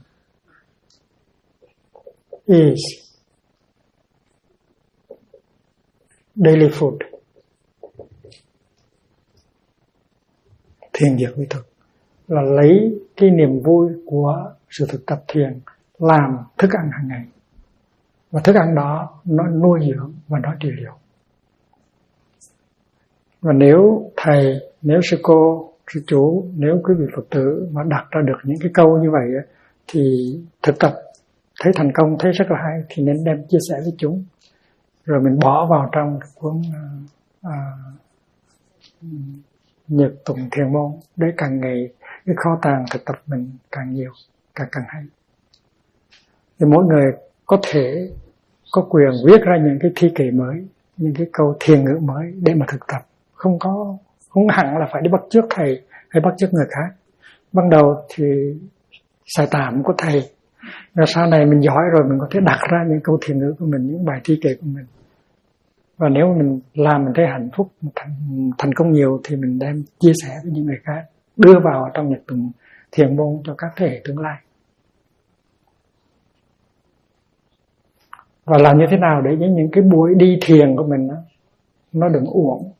is daily food. Thiền diệt vi thực là lấy cái niềm vui của sự thực tập thiền làm thức ăn hàng ngày. Và thức ăn đó nó nuôi dưỡng và nó trị liệu. Và nếu thầy, nếu sư cô, sư chú, nếu quý vị Phật tử mà đặt ra được những cái câu như vậy thì thực tập thấy thành công, thấy rất là hay thì nên đem chia sẻ với chúng. Rồi mình bỏ vào trong cuốn Nhật Tụng Thiền Môn để càng ngày cái kho tàng thực tập mình càng nhiều, càng hay. Thì mỗi người có thể có quyền viết ra những cái thi kệ mới, những cái câu thiền ngữ mới để mà thực tập không hẳn là phải đi bắt chước thầy hay bắt chước người khác. Ban đầu thì xài tạm của thầy, rồi sau này mình giỏi rồi mình có thể đặt ra những câu thiền ngữ của mình, những bài thi kệ của mình. Và nếu mình làm mình thấy hạnh phúc, thành công nhiều thì mình đem chia sẻ với những người khác, đưa vào trong nhật tụng thiền môn cho các thế hệ tương lai. Và làm như thế nào để những cái buổi đi thiền của mình nó đừng uổng.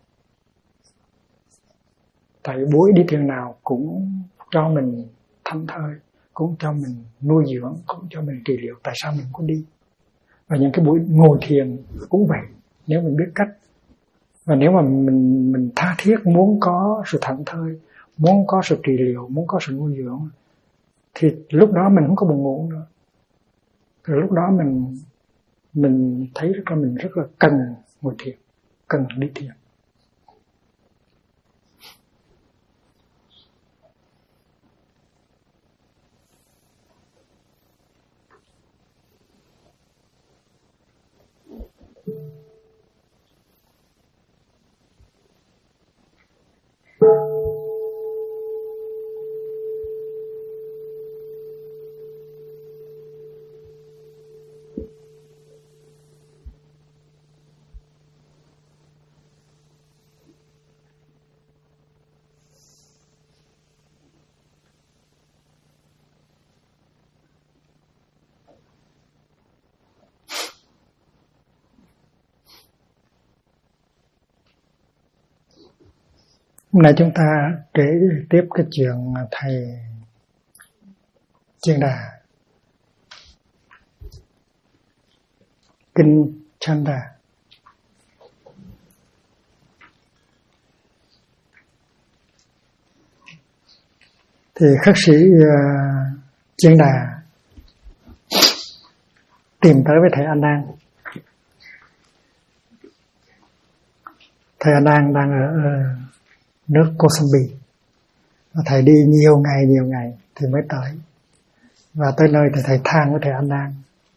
Tại buổi đi thiền nào cũng cho mình thanh thơi, cũng cho mình nuôi dưỡng, cũng cho mình trị liệu. Tại sao mình có đi? Và những cái buổi ngồi thiền cũng vậy, nếu mình biết cách. Và nếu mà mình tha thiết muốn có sự thảnh thơi, muốn có sự trị liệu, muốn có sự nuôi dưỡng, thì lúc đó mình không có buồn ngủ nữa. Rồi lúc đó mình thấy mình rất là cần ngồi thiền, cần đi thiền. Hôm nay chúng ta kể tiếp cái chuyện thầy Chiên Đà, Kinh Chanda. Thì khất sĩ Chiên Đà tìm tới với thầy A Nan. Thầy A Nan đang ở nước Kosambi. Thầy đi nhiều ngày thì mới tới. Và tới nơi thì thầy than với thầy A Nan.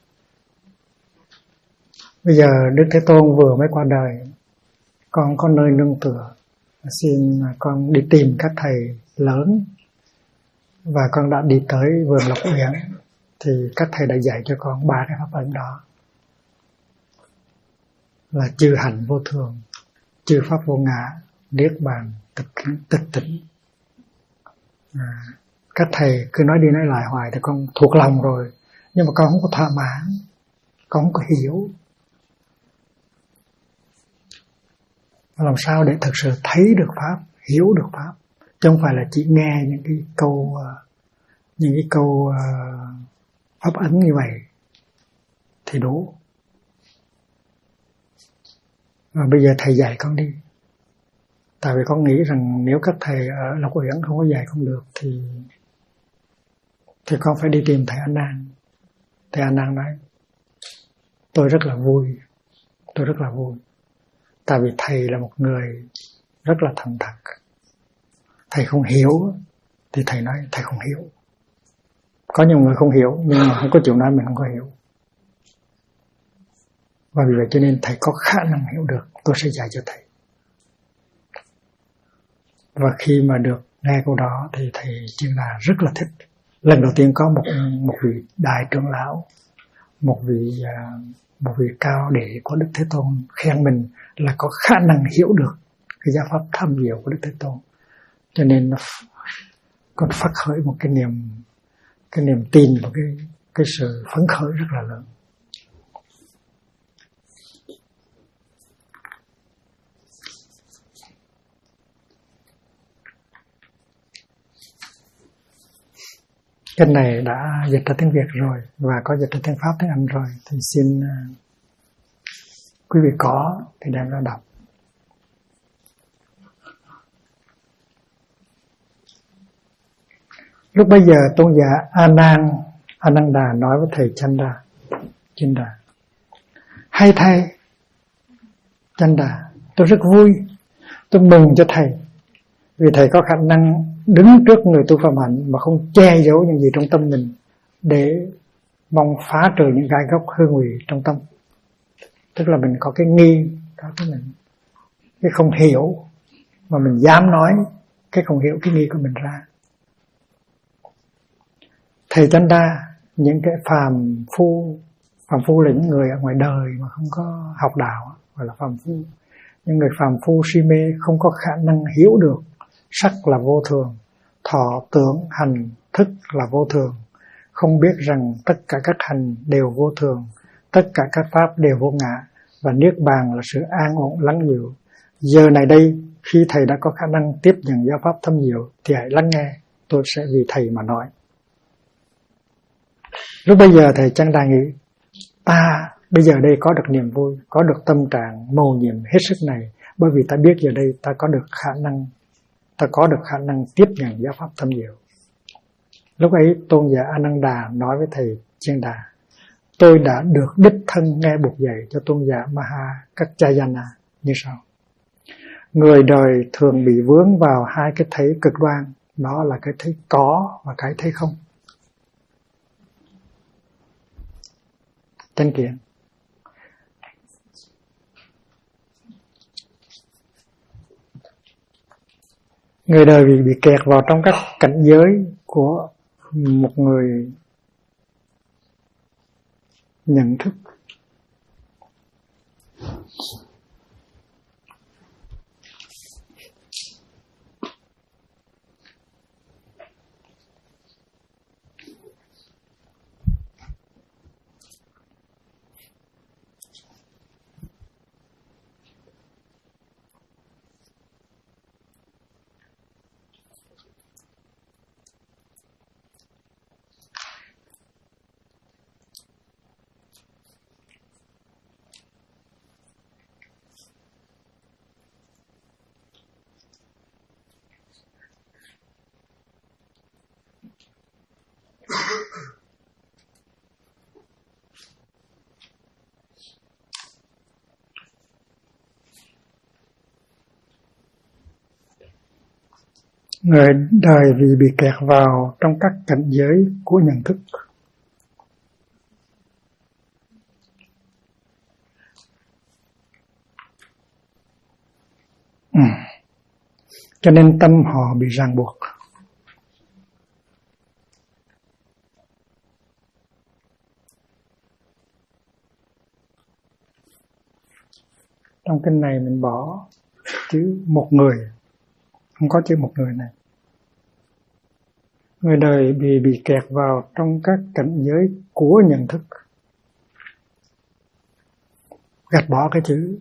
Bây giờ Đức Thế Tôn vừa mới qua đời, con có nơi nương tựa, xin con đi tìm các thầy lớn. Và con đã đi tới vườn Lộc Uyển, thì các thầy đã dạy cho con 3 cái pháp ấn đó. Là chư hạnh vô thường, chư pháp vô ngã, niết bàn, tịch tỉnh. Các thầy cứ nói đi nói lại hoài thì con thuộc lòng rồi, nhưng mà con không có thỏa mãn, con không có hiểu. Làm sao để thực sự thấy được pháp, hiểu được pháp, chứ không phải là chỉ nghe những cái câu pháp ấn như vậy thì đủ. Và bây giờ thầy dạy con đi. Tại vì con nghĩ rằng nếu các thầy ở Lộc Uyển không có dạy con được thì con phải đi tìm thầy A Nan. Thầy A Nan nói, tôi rất là vui. Tại vì thầy là một người rất là thành thật. Thầy không hiểu thì thầy nói thầy không hiểu. Có nhiều người không hiểu nhưng mà không có chịu nói mình không có hiểu. Và vì vậy cho nên thầy có khả năng hiểu được, tôi sẽ dạy cho thầy. Và khi mà được nghe câu đó thì thầy Chiên Đà rất là thích. Lần đầu tiên có một vị đại trưởng lão, một vị cao đệ của Đức Thế Tôn khen mình là có khả năng hiểu được cái giáo pháp thâm diệu của Đức Thế Tôn. Cho nên nó còn phát khởi một cái niềm tin và cái sự phấn khởi rất là lớn. Kinh này đã dịch ra tiếng Việt rồi và có dịch ra tiếng Pháp, tiếng Anh rồi, thì xin quý vị có thì đem ra đọc. Lúc bấy giờ tôn giả Ananda nói với thầy Chanda: hay thầy Chanda, tôi rất vui, tôi mừng cho thầy, vì thầy có khả năng đứng trước người tu phạm hạnh mà không che giấu những gì trong tâm mình để mong phá trừ những gai góc hư ngụy trong tâm. Tức là mình có cái nghi, có cái mình cái không hiểu, mà mình dám nói cái không hiểu cái nghi của mình ra. Thầy Chánh Đa, những cái phàm phu là những người ở ngoài đời mà không có học đạo, gọi là phàm phu. Những người phàm phu si mê không có khả năng hiểu được sắc là vô thường, thọ tưởng hành thức là vô thường, không biết rằng tất cả các hành đều vô thường, tất cả các pháp đều vô ngã, và niết bàn là sự an ổn lắng dịu. Giờ này đây, khi thầy đã có khả năng tiếp nhận giáo pháp thâm diệu, thì hãy lắng nghe, tôi sẽ vì thầy mà nói. Lúc bây giờ thầy Chánh Đa nghĩ, ta bây giờ đây có được niềm vui, có được tâm trạng mầu nhiệm hết sức này, bởi vì ta biết giờ đây ta có được khả năng tiếp nhận giáo pháp thâm diệu. Lúc ấy tôn giả A Nan Đà nói với thầy Chiên Đà, tôi đã được đích thân nghe buộc dạy cho tôn giả Maha Kaccayana như sau. Người đời thường bị vướng vào hai cái thấy cực đoan, đó là cái thấy có và cái thấy không. Chánh kiến. Người đời bị kẹt vào trong các cảnh giới của một người nhận thức. Người đời vì bị kẹt vào trong các cảnh giới của nhận thức. Cho nên tâm họ bị ràng buộc. Trong kinh này mình bỏ chữ một người, không có chữ một người này. Người đời bị kẹt vào trong các cảnh giới của nhận thức. Gạch bỏ cái chữ.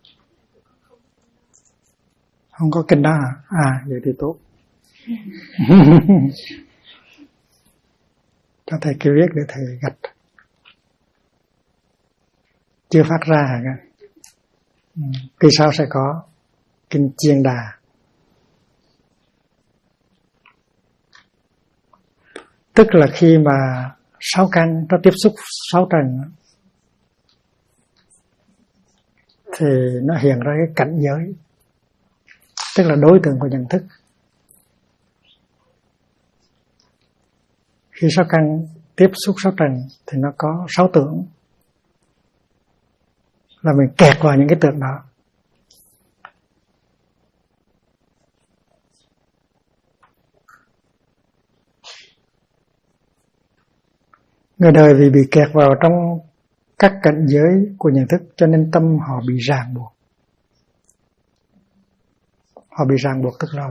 Không có kinh đó hả? À, vậy thì tốt. Cho thầy kêu viết để thầy gạch. Chưa phát ra hả? Kỳ sau sẽ có kinh Chiên Đà. Tức là khi mà sáu căn nó tiếp xúc sáu trần thì nó hiện ra cái cảnh giới, tức là đối tượng của nhận thức. Khi sáu căn tiếp xúc sáu trần thì nó có sáu tưởng, là mình kẹt vào những cái tưởng đó. Người đời vì bị kẹt vào trong các cảnh giới của nhận thức cho nên tâm họ bị ràng buộc. Họ bị ràng buộc tức là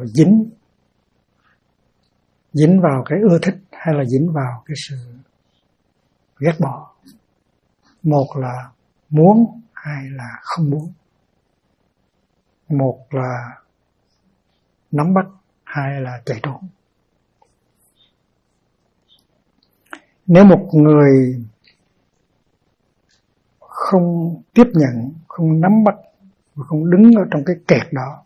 dính vào cái ưa thích hay là dính vào cái sự ghét bỏ. Một là muốn, hai là không muốn. Một là nắm bắt, hai là chạy trốn. Nếu một người không tiếp nhận, không nắm bắt và không đứng ở trong cái kẹt đó,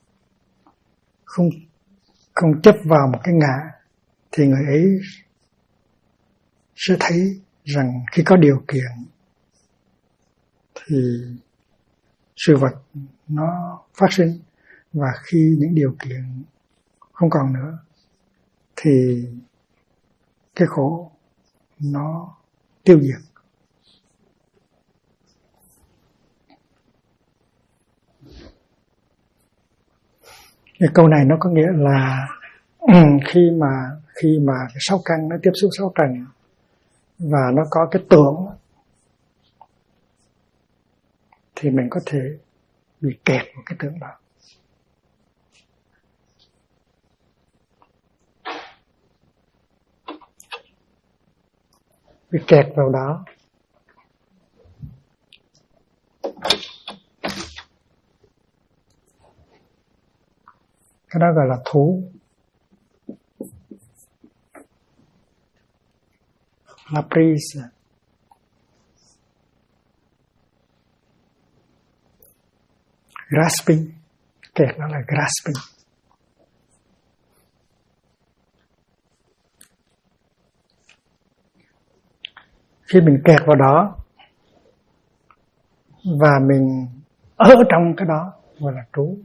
không chấp vào một cái ngã, thì người ấy sẽ thấy rằng khi có điều kiện thì sự vật nó phát sinh, và khi những điều kiện không còn nữa thì cái khổ nó tiêu diệt. Cái câu này nó có nghĩa là khi mà cái sáu căn nó tiếp xúc sáu trần và nó có cái tưởng thì mình có thể bị kẹt vào cái tưởng đó. Bị kẹt vào đó. Cái đó gọi là thú. La prise. Grasping. Kẹt đó là grasping. Khi mình kẹt vào đó và mình ở trong cái đó gọi là trú.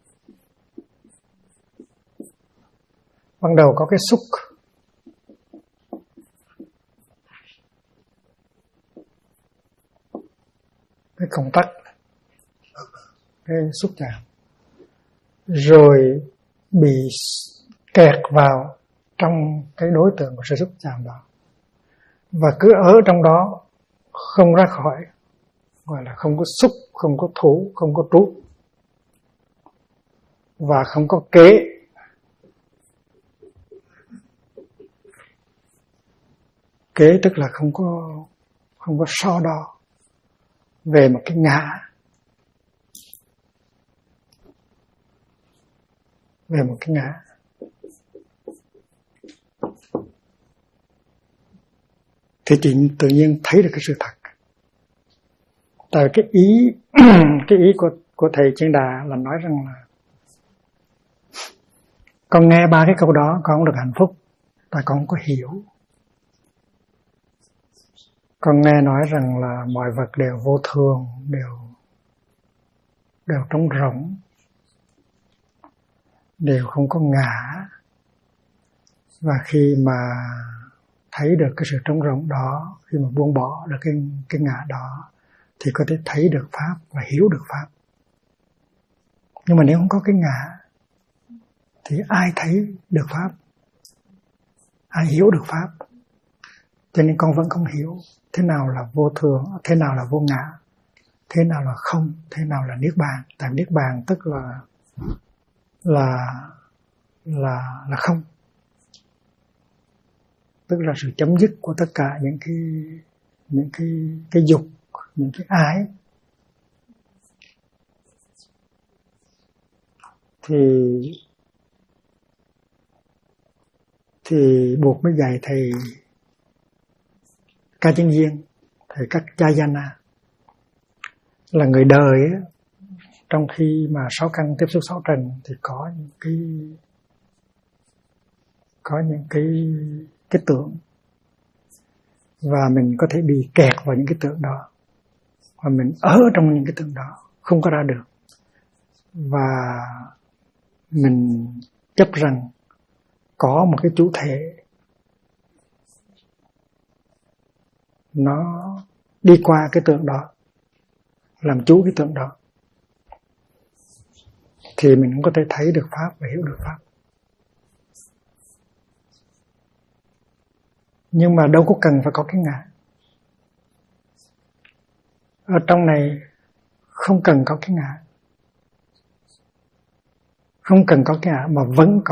Ban đầu có cái xúc, cái contact, cái xúc chạm, rồi bị kẹt vào trong cái đối tượng của sự xúc chạm đó và cứ ở trong đó không ra khỏi, gọi là không có xúc, không có thủ, không có trú và không có kế. Kế tức là không có so đo về một cái ngã, về một cái ngã. Thì chị tự nhiên thấy được cái sự thật. Tại cái ý của thầy Chiên Đà là nói rằng là con nghe ba cái câu đó con không được hạnh phúc, tại con không có hiểu. Con nghe nói rằng là mọi vật đều vô thường, đều trống rỗng, đều không có ngã. Và khi mà thấy được cái sự trống rỗng đó, khi mà buông bỏ được cái ngã đó, thì có thể thấy được Pháp và hiểu được Pháp. Nhưng mà nếu không có cái ngã, thì ai thấy được Pháp? Ai hiểu được Pháp? Cho nên con vẫn không hiểu thế nào là vô thường, thế nào là vô ngã, thế nào là không, thế nào là niết bàn. Tại niết bàn tức là không, tức là sự chấm dứt của tất cả những cái dục, những cái ái. Thì buộc mới dạy thầy Ca Chân Viên, thầy Các Jayana, là người đời ấy, trong khi mà sáu căn tiếp xúc sáu trần thì có những cái tưởng và mình có thể bị kẹt vào những cái tưởng đó và mình ở trong những cái tưởng đó không có ra được, và mình chấp rằng có một cái chủ thể nó đi qua cái tượng đó, làm chủ cái tượng đó, thì mình cũng có thể thấy được Pháp và hiểu được Pháp. Nhưng mà đâu có cần phải có cái ngã. Ở trong này không cần có cái ngã, không cần có cái ngã, mà vẫn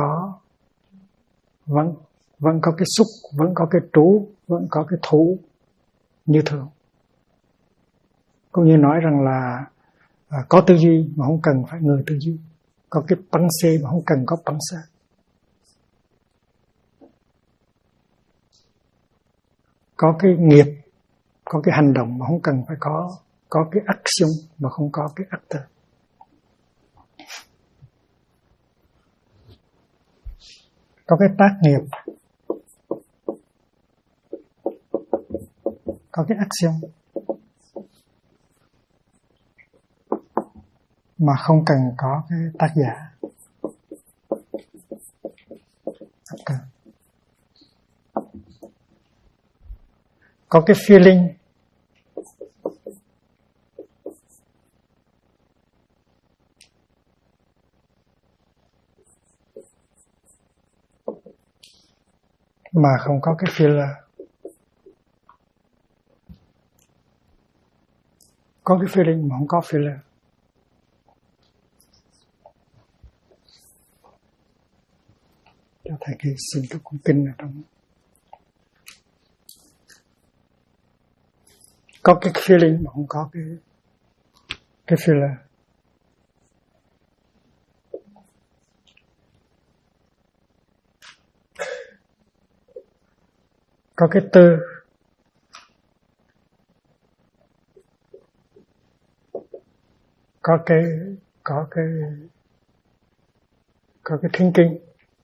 có cái xúc, vẫn có cái trú, vẫn có cái thủ như thường. Cũng như nói rằng là có tư duy mà không cần phải người tư duy, có cái bắn xe mà không cần có bắn xe, có cái nghiệp, có cái hành động mà không cần phải có cái action mà không có cái actor. Có cái tác nghiệp, có cái action mà không cần có cái tác giả. Có cái feeling, mà không có cái filler. Có cái feeling mà không có filler. Cho thầy kia xin cái cuốn kinh ở trong. Có cái feeling mà không có cái filler. Có cái tư, có cái thinking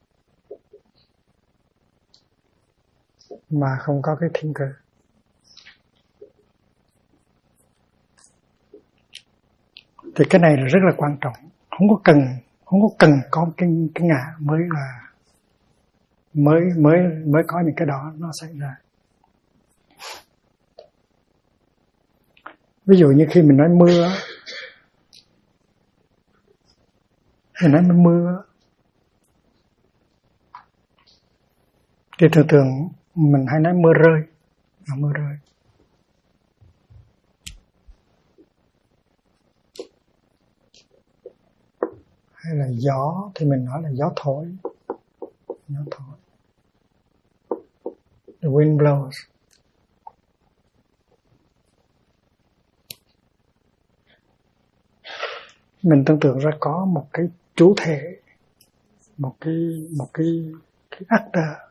mà không có cái thinker. Thì cái này là rất là quan trọng. Không có cần có cái ngã mới là mới có những cái đó nó xảy ra. Ví dụ như khi mình nói mưa, mình nói mưa thì thường mình hay nói mưa rơi, là mưa rơi. Hay là gió thì mình nói là gió thổi. Gió thổi. The wind blows. Mình tưởng tượng ra có một cái chủ thể, một cái actor,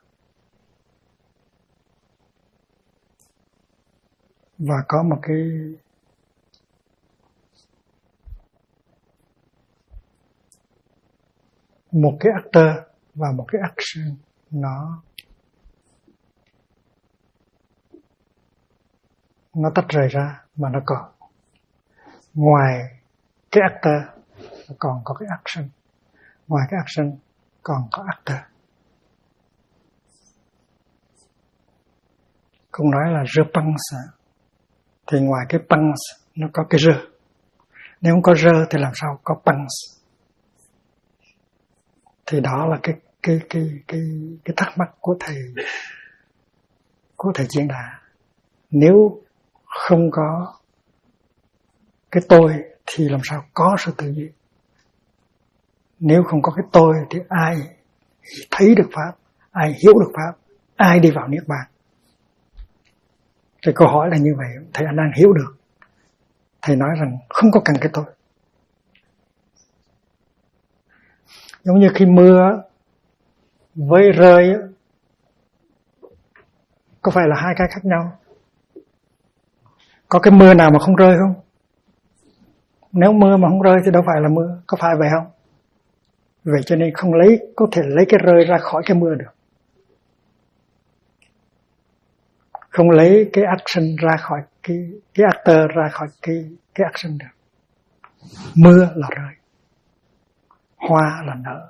và có một cái actor và một cái action nó tách rời ra, mà nó còn ngoài cái actor còn có cái action, ngoài cái action còn có actor. Không nói là je pense, thì ngoài cái pense nó có cái je. Nếu không có je thì làm sao có pense? Thì đó là cái thắc mắc của thầy diễn đạt. Nếu không có cái tôi thì làm sao có sự tự duy? Nếu không có cái tôi thì ai thấy được pháp, ai hiểu được pháp, ai đi vào niết bàn? Cái câu hỏi là như vậy. Thầy anh đang hiểu được. Thầy nói rằng không có cần cái tôi. Giống như khi mưa với rơi có phải là hai cái khác nhau? Có cái mưa nào mà không rơi không? Nếu mưa mà không rơi thì đâu phải là mưa, có phải vậy không? Vậy cho nên không có thể lấy cái rơi ra khỏi cái mưa được. Không lấy cái action ra khỏi cái actor ra khỏi cái action được. Mưa là rơi, hoa là nở,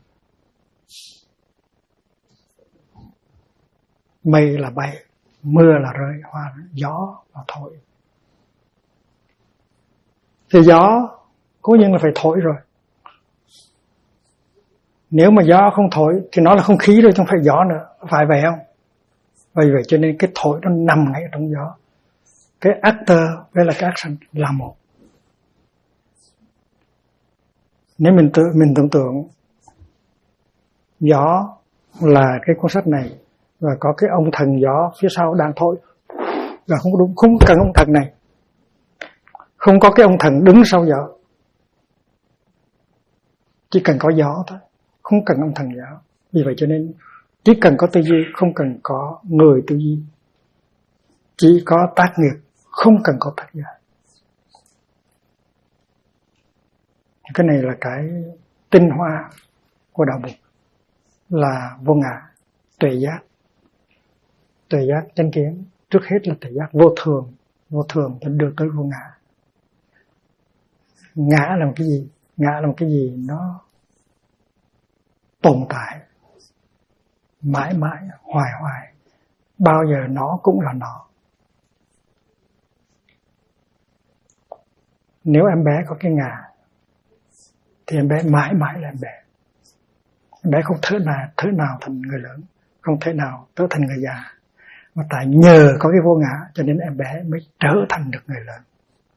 mây là bay, mưa là rơi, hoa là gió là thổi. Thì gió cố nhiên là phải thổi rồi. Nếu mà gió không thổi thì nó là không khí rồi, không phải gió nữa, phải vậy không? Vì vậy cho nên cái thổi nó nằm ngay trong gió. Cái actor với là cái action là một. Nếu mình tưởng tượng gió là cái cuốn sách này và có cái ông thần gió phía sau đang thổi, là không đúng, không cần ông thần này, không có cái ông thần đứng sau gió, chỉ cần có gió thôi, không cần ông thần gió. Vì vậy cho nên chỉ cần có tư duy, không cần có người tư duy, chỉ có tác nghiệp, không cần có tác giả. Cái này là cái tinh hoa của đạo Bụt, là vô ngã, tuệ giác chánh kiến. Trước hết là tuệ giác vô thường thì đưa tới vô ngã. Ngã là một cái gì? Ngã là một cái gì nó tồn tại mãi mãi, hoài, bao giờ nó cũng là nó. Nếu em bé có cái ngã thì em bé mãi mãi là em bé. Em bé không thể nào thành người lớn, không thể nào trở thành người già. Mà tại nhờ có cái vô ngã cho nên em bé mới trở thành được người lớn.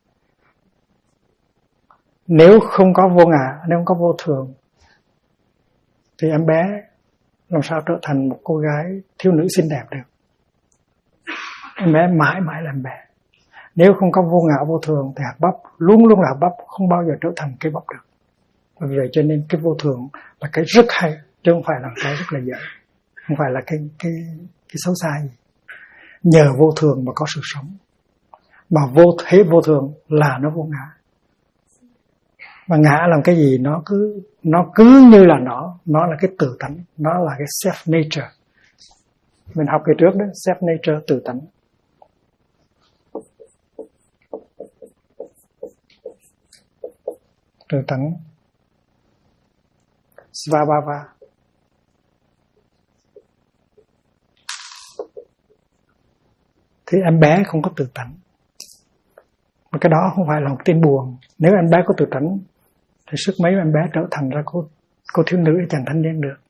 Nếu không có vô ngã, nếu không có vô thường, thì em bé làm sao trở thành một cô gái thiếu nữ xinh đẹp được. Em bé mãi mãi là em bé. Nếu không có vô ngã vô thường thì hạt bắp luôn luôn là hạt bắp, không bao giờ trở thành cây bắp được. Vì vậy cho nên cái vô thường là cái rất hay, chứ không phải là cái rất là dễ, không phải là cái xấu xa gì. Nhờ vô thường mà có sự sống. Mà hết vô thường là nó vô ngã. Mà ngã làm cái gì nó cứ như là nó là cái tự tánh, nó là cái self nature. Mình học cái trước đó, self nature, tự tánh. Tự tánh Svabhava. Thì em bé không có tự tánh. Mà cái đó không phải là một tin buồn. Nếu em bé có tự tánh thì sức mấy em bé trở thành ra cô thiếu nữ chàng thanh niên được.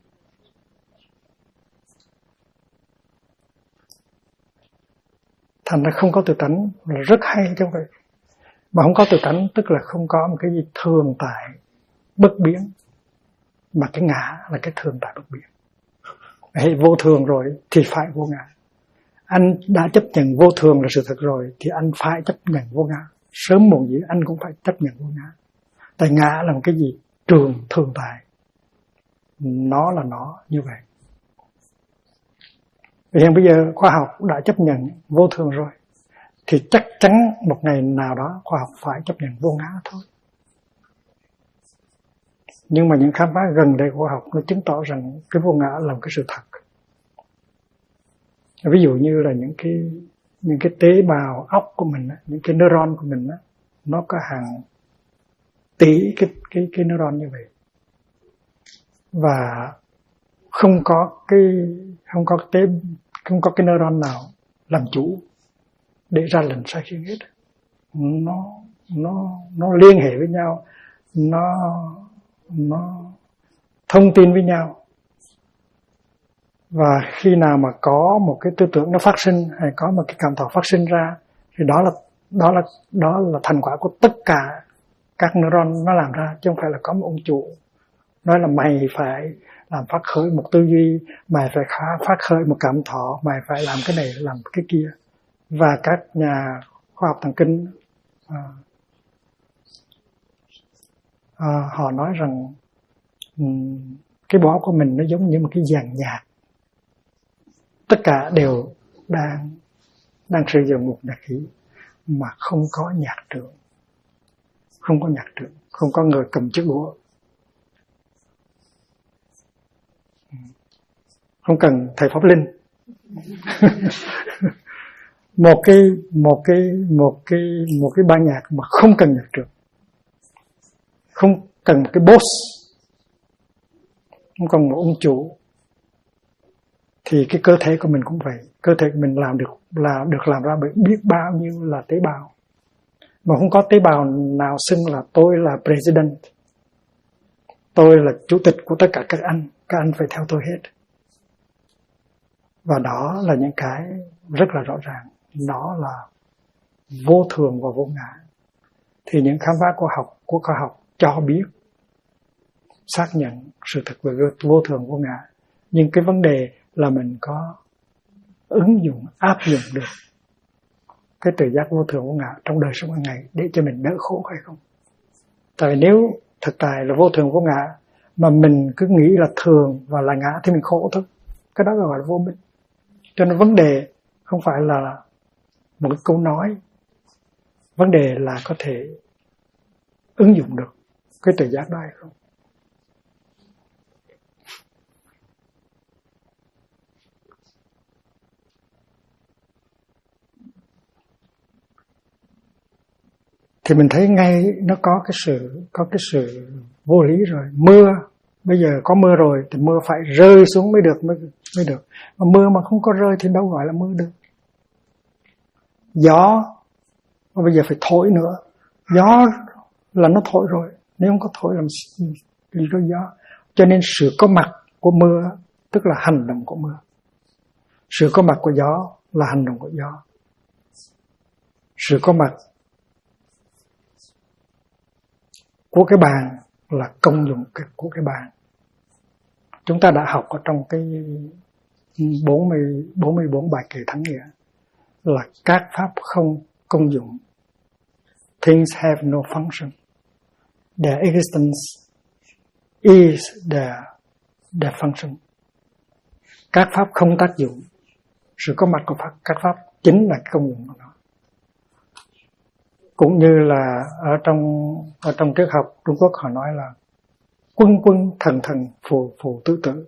Thành ra không có tự tánh là rất hay chứ không phải. Mà không có tự tánh tức là không có một cái gì thường tại bất biến. Mà cái ngã là cái thường tại bất biến. Hệ vô thường rồi thì phải vô ngã. Anh đã chấp nhận vô thường là sự thật rồi thì anh phải chấp nhận vô ngã. Sớm muộn gì anh cũng phải chấp nhận vô ngã. Tại ngã là một cái gì thường tại. Nó là nó như vậy. Vì hiện bây giờ khoa học đã chấp nhận vô thường rồi thì chắc chắn một ngày nào đó khoa học phải chấp nhận vô ngã thôi. Nhưng mà những khám phá gần đây của khoa học nó chứng tỏ rằng cái vô ngã là một cái sự thật. Ví dụ như là những cái tế bào óc của mình, những cái neuron của mình, nó có hàng tỷ cái neuron như vậy. Và không có cái neuron nào làm chủ để ra lệnh sai khiến hết. Nó liên hệ với nhau, nó thông tin với nhau. Và khi nào mà có một cái tư tưởng nó phát sinh hay có một cái cảm thọ phát sinh ra thì đó là thành quả của tất cả các neuron nó làm ra, chứ không phải là có một ông chủ nói là mày phải làm phát khởi một tư duy, mày phải phát khởi một cảm thọ, mày phải làm cái này làm cái kia. Và các nhà khoa học thần kinh họ nói rằng cái bộ óc của mình nó giống như một cái dàn nhạc, tất cả đều đang sử dụng một nhạc khí mà không có nhạc trưởng, không có người cầm chiếc đũa, không cần thầy pháp linh. một cái ban nhạc mà không cần nhạc trưởng, không cần một cái boss, không cần một ông chủ, thì cái cơ thể của mình cũng vậy. Cơ thể của mình được làm ra bởi biết bao nhiêu là tế bào, mà không có tế bào nào xưng là tôi là president, tôi là chủ tịch của tất cả các anh phải theo tôi hết. Và đó là những cái rất là rõ ràng, đó là vô thường và vô ngã. Thì những khám phá của khoa học cho biết, xác nhận sự thật về vô thường vô ngã. Nhưng cái vấn đề là mình có ứng dụng, áp dụng được cái tự giác vô thường vô ngã trong đời sống hàng ngày để cho mình đỡ khổ hay không. Tại vì nếu thực tại là vô thường vô ngã mà mình cứ nghĩ là thường và là ngã thì mình khổ thôi. Cái đó gọi là vô minh. Cho nên vấn đề không phải là một cái câu nói, vấn đề là có thể ứng dụng được cái tự giác đó hay không. Thì mình thấy ngay nó có cái sự vô lý rồi. Mưa, bây giờ có mưa rồi thì mưa phải rơi xuống mới được. Mà mưa mà không có rơi thì đâu gọi là mưa được. Gió, mà bây giờ phải thổi nữa. Gió là nó thổi rồi, nếu không có thổi làm gì có gió. Cho nên sự có mặt của mưa tức là hành động của mưa. Sự có mặt của gió là hành động của gió. Sự có mặt của cái bàn là công dụng của cái bàn. Chúng ta đã học ở trong cái 44 bài kệ thắng nghĩa là các pháp không công dụng. Things have no function. Their existence is their function. Các pháp không tác dụng. Sự có mặt của các pháp chính là công dụng của nó. Cũng như là ở trong triết học Trung Quốc họ nói là quân quân thần thần phù phù tứ tử.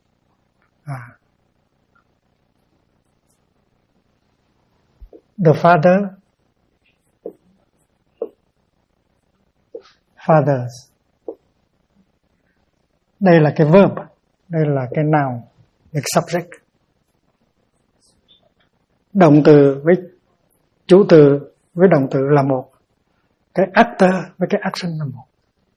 The fathers. Đây là cái verb, đây là cái noun, cái subject. Động từ với chủ từ với động từ là một. Cái actor với cái action là một.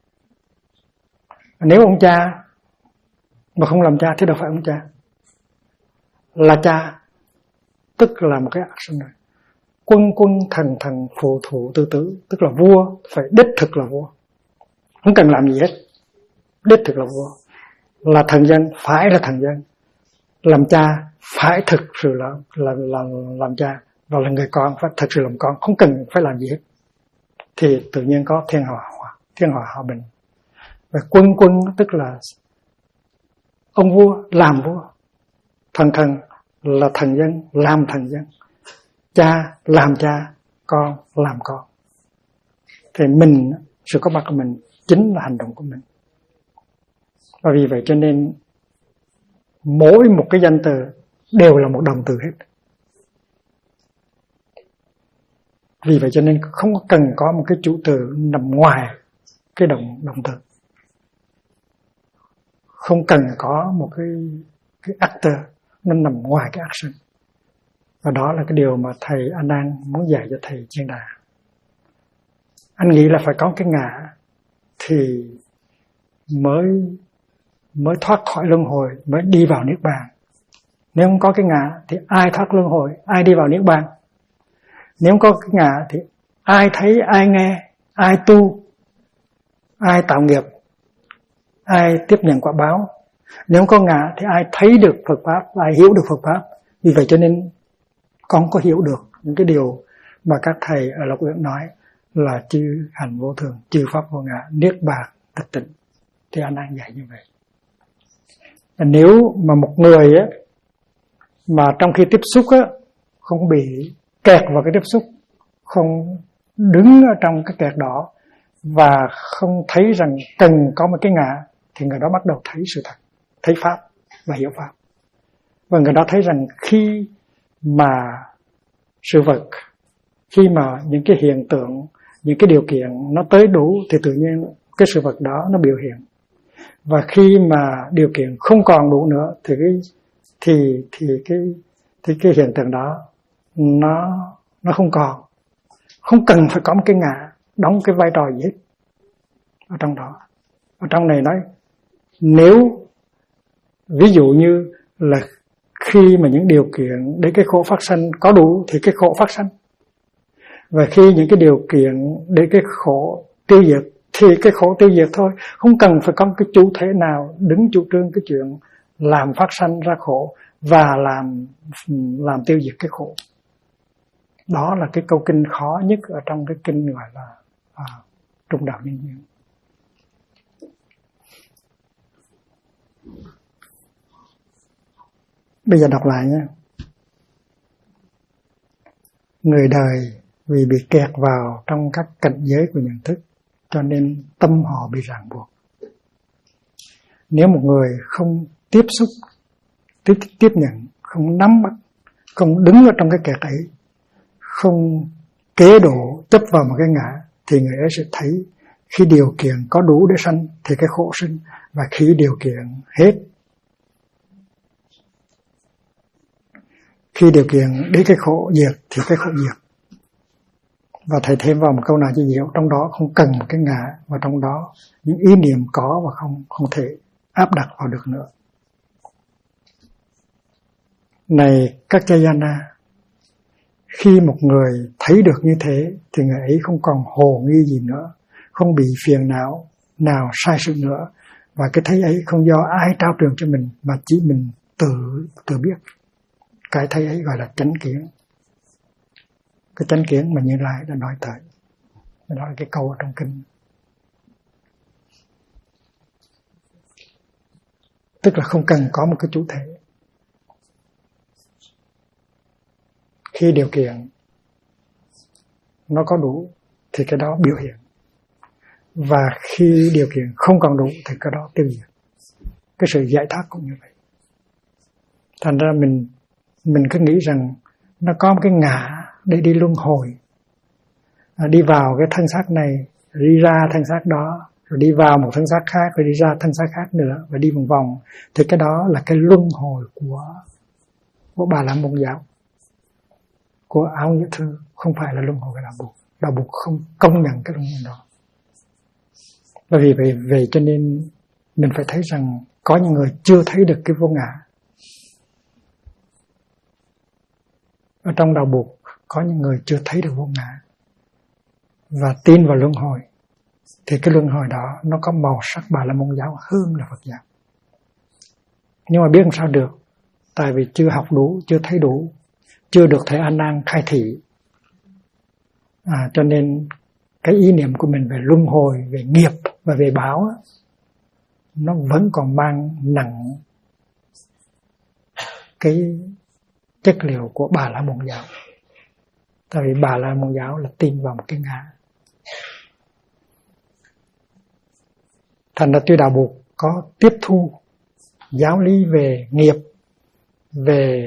Nếu ông cha mà không làm cha thì đâu phải ông cha. Là cha tức là một cái action này. Quân quân thần thần phù thủ tư tứ, tức là vua phải đích thực là vua, không cần làm gì hết, đích thực là vua. Là thần dân phải là thần dân, làm cha phải thực sự là làm cha, và là người con phải thực sự làm con, không cần phải làm gì hết, thì tự nhiên có thiên hòa hòa bình. Và quân quân tức là ông vua làm vua, thần thần là thần dân làm thần dân, cha làm cha, con làm con. Thì mình, sự có mặt của mình chính là hành động của mình. Và vì vậy cho nên mỗi một cái danh từ đều là một động từ hết. Vì vậy cho nên không cần có một cái chủ từ nằm ngoài cái động từ. Không cần có một cái actor nó nằm ngoài cái action. Và đó là cái điều mà thầy Anh An muốn dạy cho thầy Chiên Đà. Anh nghĩ là phải có cái ngã thì mới thoát khỏi luân hồi, mới đi vào niết bàn. Nếu không có cái ngã thì ai thoát luân hồi, ai đi vào niết bàn? Nếu không có cái ngã thì ai thấy, ai nghe, ai tu, ai tạo nghiệp, ai tiếp nhận quả báo? Nếu không có ngã thì ai thấy được Phật pháp, ai hiểu được Phật pháp? Vì vậy cho nên con có hiểu được những cái điều mà các thầy ở Lộc Uyển nói là chư hành vô thường, chư pháp vô ngã, niết bàn tịch tịnh. Thì anh đang dạy như vậy. Nếu mà một người á, mà trong khi tiếp xúc á, không bị kẹt vào cái tiếp xúc, không đứng ở trong cái kẹt đó và không thấy rằng cần có một cái ngã, thì người đó bắt đầu thấy sự thật, thấy pháp và hiểu pháp. Và người đó thấy rằng khi mà sự vật, khi mà những cái hiện tượng, những cái điều kiện nó tới đủ thì tự nhiên cái sự vật đó nó biểu hiện. Và khi mà điều kiện không còn đủ nữa thì cái hiện tượng đó nó không còn. Không cần phải có một cái ngã đóng cái vai trò gì hết ở trong đó. Ở trong này nói, nếu ví dụ như là khi mà những điều kiện để cái khổ phát sanh có đủ thì cái khổ phát sanh. Và khi những cái điều kiện để cái khổ tiêu diệt thì cái khổ tiêu diệt thôi. Không cần phải có cái chủ thể nào đứng chủ trương cái chuyện làm phát sanh ra khổ và làm tiêu diệt cái khổ. Đó là cái câu kinh khó nhất ở trong cái kinh gọi là Trung Đạo Nhân Duyên. Bây giờ đọc lại nhé. Người đời vì bị kẹt vào trong các cảnh giới của nhận thức, cho nên tâm họ bị ràng buộc. Nếu một người không tiếp xúc, tiếp nhận, không nắm bắt, không đứng ở trong cái kẹt ấy, không kế độ chấp vào một cái ngã, thì người ấy sẽ thấy khi điều kiện có đủ để sanh thì cái khổ sinh, và khi điều kiện hết, khi điều kiện để cái khổ diệt thì cái khổ diệt. Và thầy thêm vào một câu nào cho hiểu, trong đó không cần một cái ngã, và trong đó những ý niệm có và không thể áp đặt vào được nữa. Này các Jayana, khi một người thấy được như thế thì người ấy không còn hồ nghi gì nữa, không bị phiền não nào sai sự nữa, và cái thấy ấy không do ai trao truyền cho mình mà chỉ mình tự biết. Cái thấy ấy gọi là chánh kiến. Cái chánh kiến mà Như Lai đã nói tới. Đó là cái câu ở trong kinh. Tức là không cần có một cái chủ thể. Khi điều kiện nó có đủ thì cái đó biểu hiện. Và khi điều kiện không còn đủ thì cái đó tiêu diệt. Cái sự giải thoát cũng như vậy. Thành ra mình cứ nghĩ rằng nó có một cái ngã để đi luân hồi, đi vào cái thân xác này, đi ra thân xác đó, rồi đi vào một thân xác khác, rồi đi ra thân xác khác nữa, và đi vòng vòng. Thì cái đó là cái luân hồi của Bà La Môn giáo, của Áo Nghĩa Thư, không phải là luân hồi của Đạo Buộc. Đạo Buộc không công nhận cái luân hồi đó. Bởi vì vậy cho nên mình phải thấy rằng có những người chưa thấy được cái vô ngã. Ở trong Đạo Buộc có những người chưa thấy được vô ngã và tin vào luân hồi, thì cái luân hồi đó nó có màu sắc Bà La Môn giáo hơn là Phật giáo. Nhưng mà biết làm sao được, tại vì chưa học đủ, chưa thấy đủ, chưa được Thầy A Nan khai thị, cho nên cái ý niệm của mình về luân hồi, về nghiệp và về báo nó vẫn còn mang nặng cái chất liệu của Bà La Môn giáo. Tại vì Bà La Môn giáo là tin vào một cái ngã. Thành ra tuy Đạo Buộc có tiếp thu giáo lý về nghiệp, về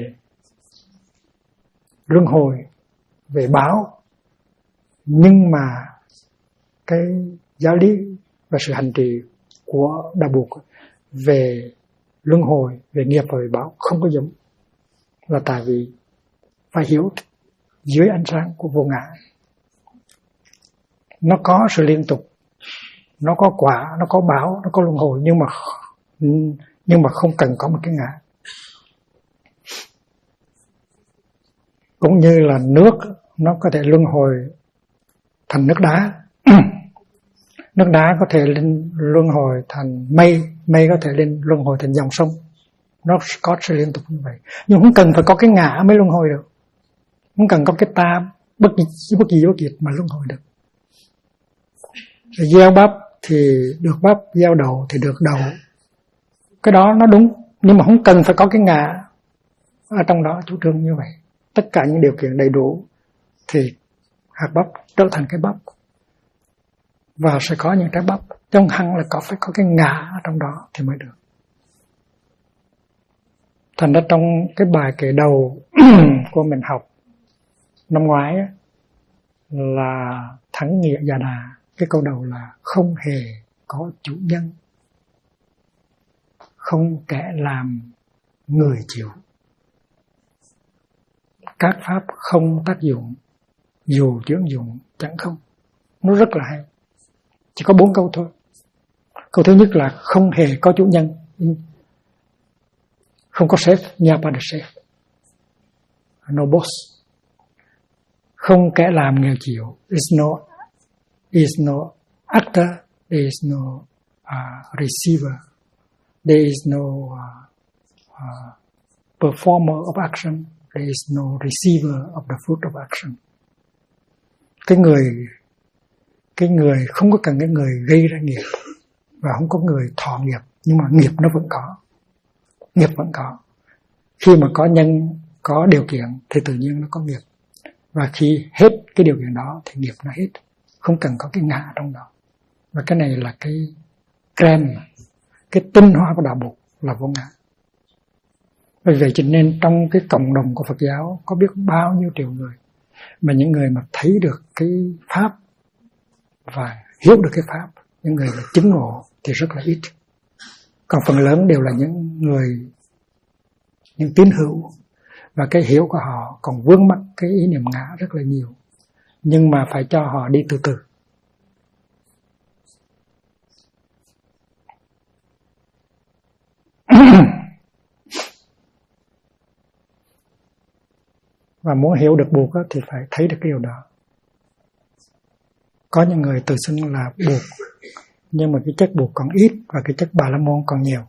luân hồi, về báo, nhưng mà cái giáo lý và sự hành trì của Đạo Buộc về luân hồi, về nghiệp và về báo không có giống. Là tại vì phải hiểu dưới ánh sáng của vô ngã. Nó có sự liên tục, nó có quả, nó có báo, nó có luân hồi, nhưng mà không cần có một cái ngã. Cũng như là nước, nó có thể luân hồi thành nước đá. Nước đá có thể luân hồi thành mây, mây có thể luân hồi thành dòng sông. Nó có sự liên tục như vậy. Nhưng không cần phải có cái ngã mới luân hồi được. Không cần có cái ta bất diệt mà luân hồi được. Gieo bắp thì được bắp, gieo đậu thì được đậu. Cái đó nó đúng, nhưng mà không cần phải có cái ngã ở trong đó chủ trương như vậy. Tất cả những điều kiện đầy đủ thì hạt bắp trở thành cái bắp và sẽ có những trái bắp. Trong hăng là phải có cái ngã ở trong đó thì mới được. Thành ra trong cái bài kể đầu của mình học năm ngoái là Thắng Nghĩa Già Đà, cái câu đầu là không hề có chủ nhân, không kẻ làm người chịu, các pháp không tác dụng, dù chướng dụng chẳng không. Nó rất là hay. Chỉ có 4 câu thôi. Câu thứ nhất là không hề có chủ nhân, không có sếp, nhà bà được sếp, no boss. Không kẻ làm người chịu, is no actor, there is no receiver, there is no performer of action, there is no receiver of the fruit of action. Cái người không có cần cái người gây ra nghiệp và không có người thọ nghiệp, nhưng mà nghiệp nó vẫn có. Nghiệp vẫn có. Khi mà có nhân, có điều kiện thì tự nhiên nó có nghiệp. Và khi hết cái điều kiện đó thì nghiệp nó hết. Không cần có cái ngã trong đó. Và cái này là cái crème, cái tinh hoa của Đạo Buộc là vô ngã. Vì vậy cho nên trong cái cộng đồng của Phật giáo có biết bao nhiêu triệu người, mà những người mà thấy được cái Pháp và hiểu được cái Pháp, những người mà chứng ngộ thì rất là ít. Còn phần lớn đều là những tín hữu, và cái hiểu của họ còn vướng mắc cái ý niệm ngã rất là nhiều. Nhưng mà phải cho họ đi từ từ. Và muốn hiểu được buộc thì phải thấy được cái điều đó. Có những người tự xưng là buộc, nhưng mà cái chất buộc còn ít và cái chất Bà La Môn còn nhiều.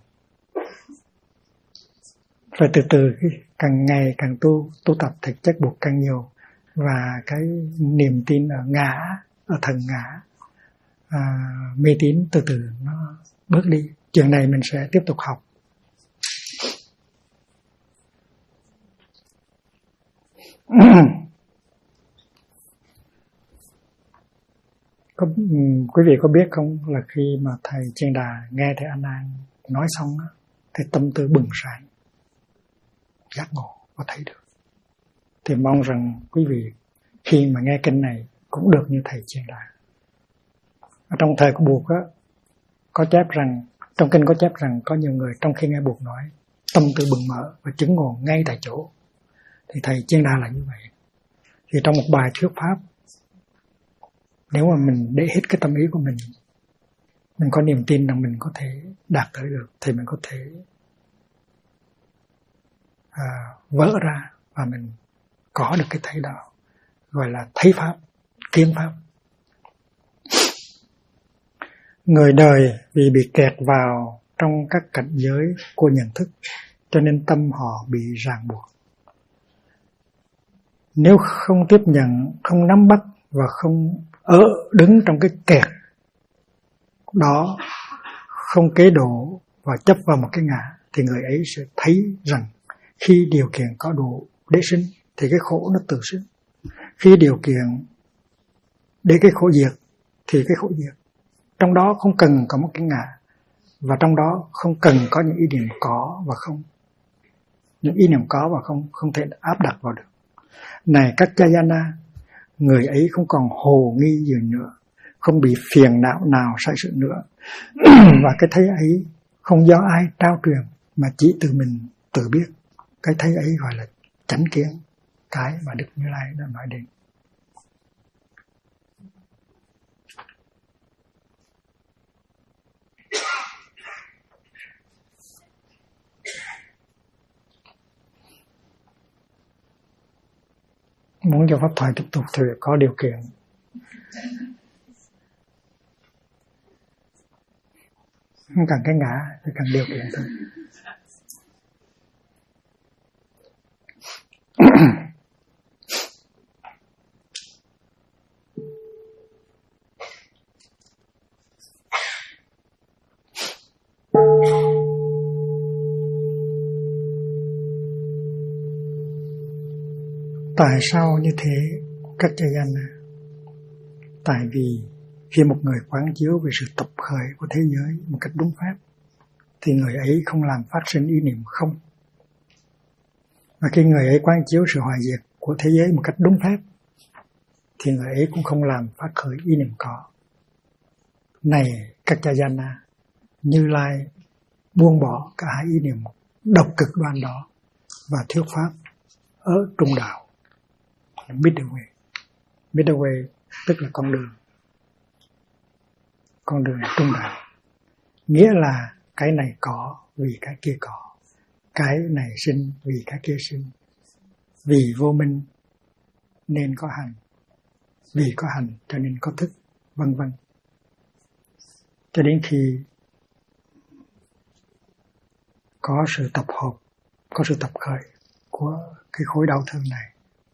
Rồi từ từ càng ngày càng tu tập thì chất buộc càng nhiều, và cái niềm tin ở ngã, ở thần ngã, mê tín từ từ nó bớt đi. Chuyện này mình sẽ tiếp tục học. Quý vị có biết không, là khi mà thầy Chiên Đà nghe thầy A Nan nói xong đó, thì tâm tư bừng sáng, giác ngộ có thấy được. Thì mong rằng quý vị khi mà nghe kinh này cũng được như thầy Chiên Đà. Ở trong thời của Buộc á, có chép rằng, trong kinh có chép rằng có nhiều người trong khi nghe Buộc nói, tâm tư bừng mở và chứng ngộ ngay tại chỗ. Thì thầy Chiên Đà là như vậy. Thì trong một bài thuyết pháp, nếu mà mình để hết cái tâm ý của mình có niềm tin rằng mình có thể đạt tới được, thì mình có thể vỡ ra và mình có được cái thấy đó, gọi là thấy pháp, kiến pháp. Người đời vì bị kẹt vào trong các cảnh giới của nhận thức, cho nên tâm họ bị ràng buộc. Nếu không tiếp nhận, không nắm bắt và không đứng trong cái kẹt đó, không kế độ và chấp vào một cái ngã, thì người ấy sẽ thấy rằng khi điều kiện có đủ để sinh thì cái khổ nó tự sinh. Khi điều kiện để cái khổ diệt thì cái khổ diệt. Trong đó không cần có một cái ngã, và trong đó không cần có những ý niệm có và không. Những ý niệm có và không thể áp đặt vào được. Này các Jayana, người ấy không còn hồ nghi gì nữa, không bị phiền não nào sai sự nữa. Và cái thấy ấy không do ai trao truyền, mà chỉ từ mình tự biết. Cái thấy ấy gọi là chánh kiến, cái mà Đức Như Lai đã nói đến. Muốn cho pháp thoại tiếp tục thì có điều kiện. Không cần cái ngã, chỉ cần điều kiện thôi. Tại sao như thế các Jayana? Tại vì khi một người quán chiếu về sự tập khởi của thế giới một cách đúng pháp, thì người ấy không làm phát sinh ý niệm không. Và khi người ấy quán chiếu sự hoại diệt của thế giới một cách đúng pháp, thì người ấy cũng không làm phát khởi ý niệm có. Này các Jayana, Như Lai buông bỏ cả hai ý niệm độc cực đoan đó và thuyết pháp ở trung đạo, middle way. Middle way tức là con đường trung đạo. Nghĩa là cái này có vì cái kia có, cái này sinh vì cái kia sinh, vì vô minh nên có hành, vì có hành cho nên có thức, vân vân. Cho đến khi có sự tập hợp, có sự tập khởi của cái khối đau thương này.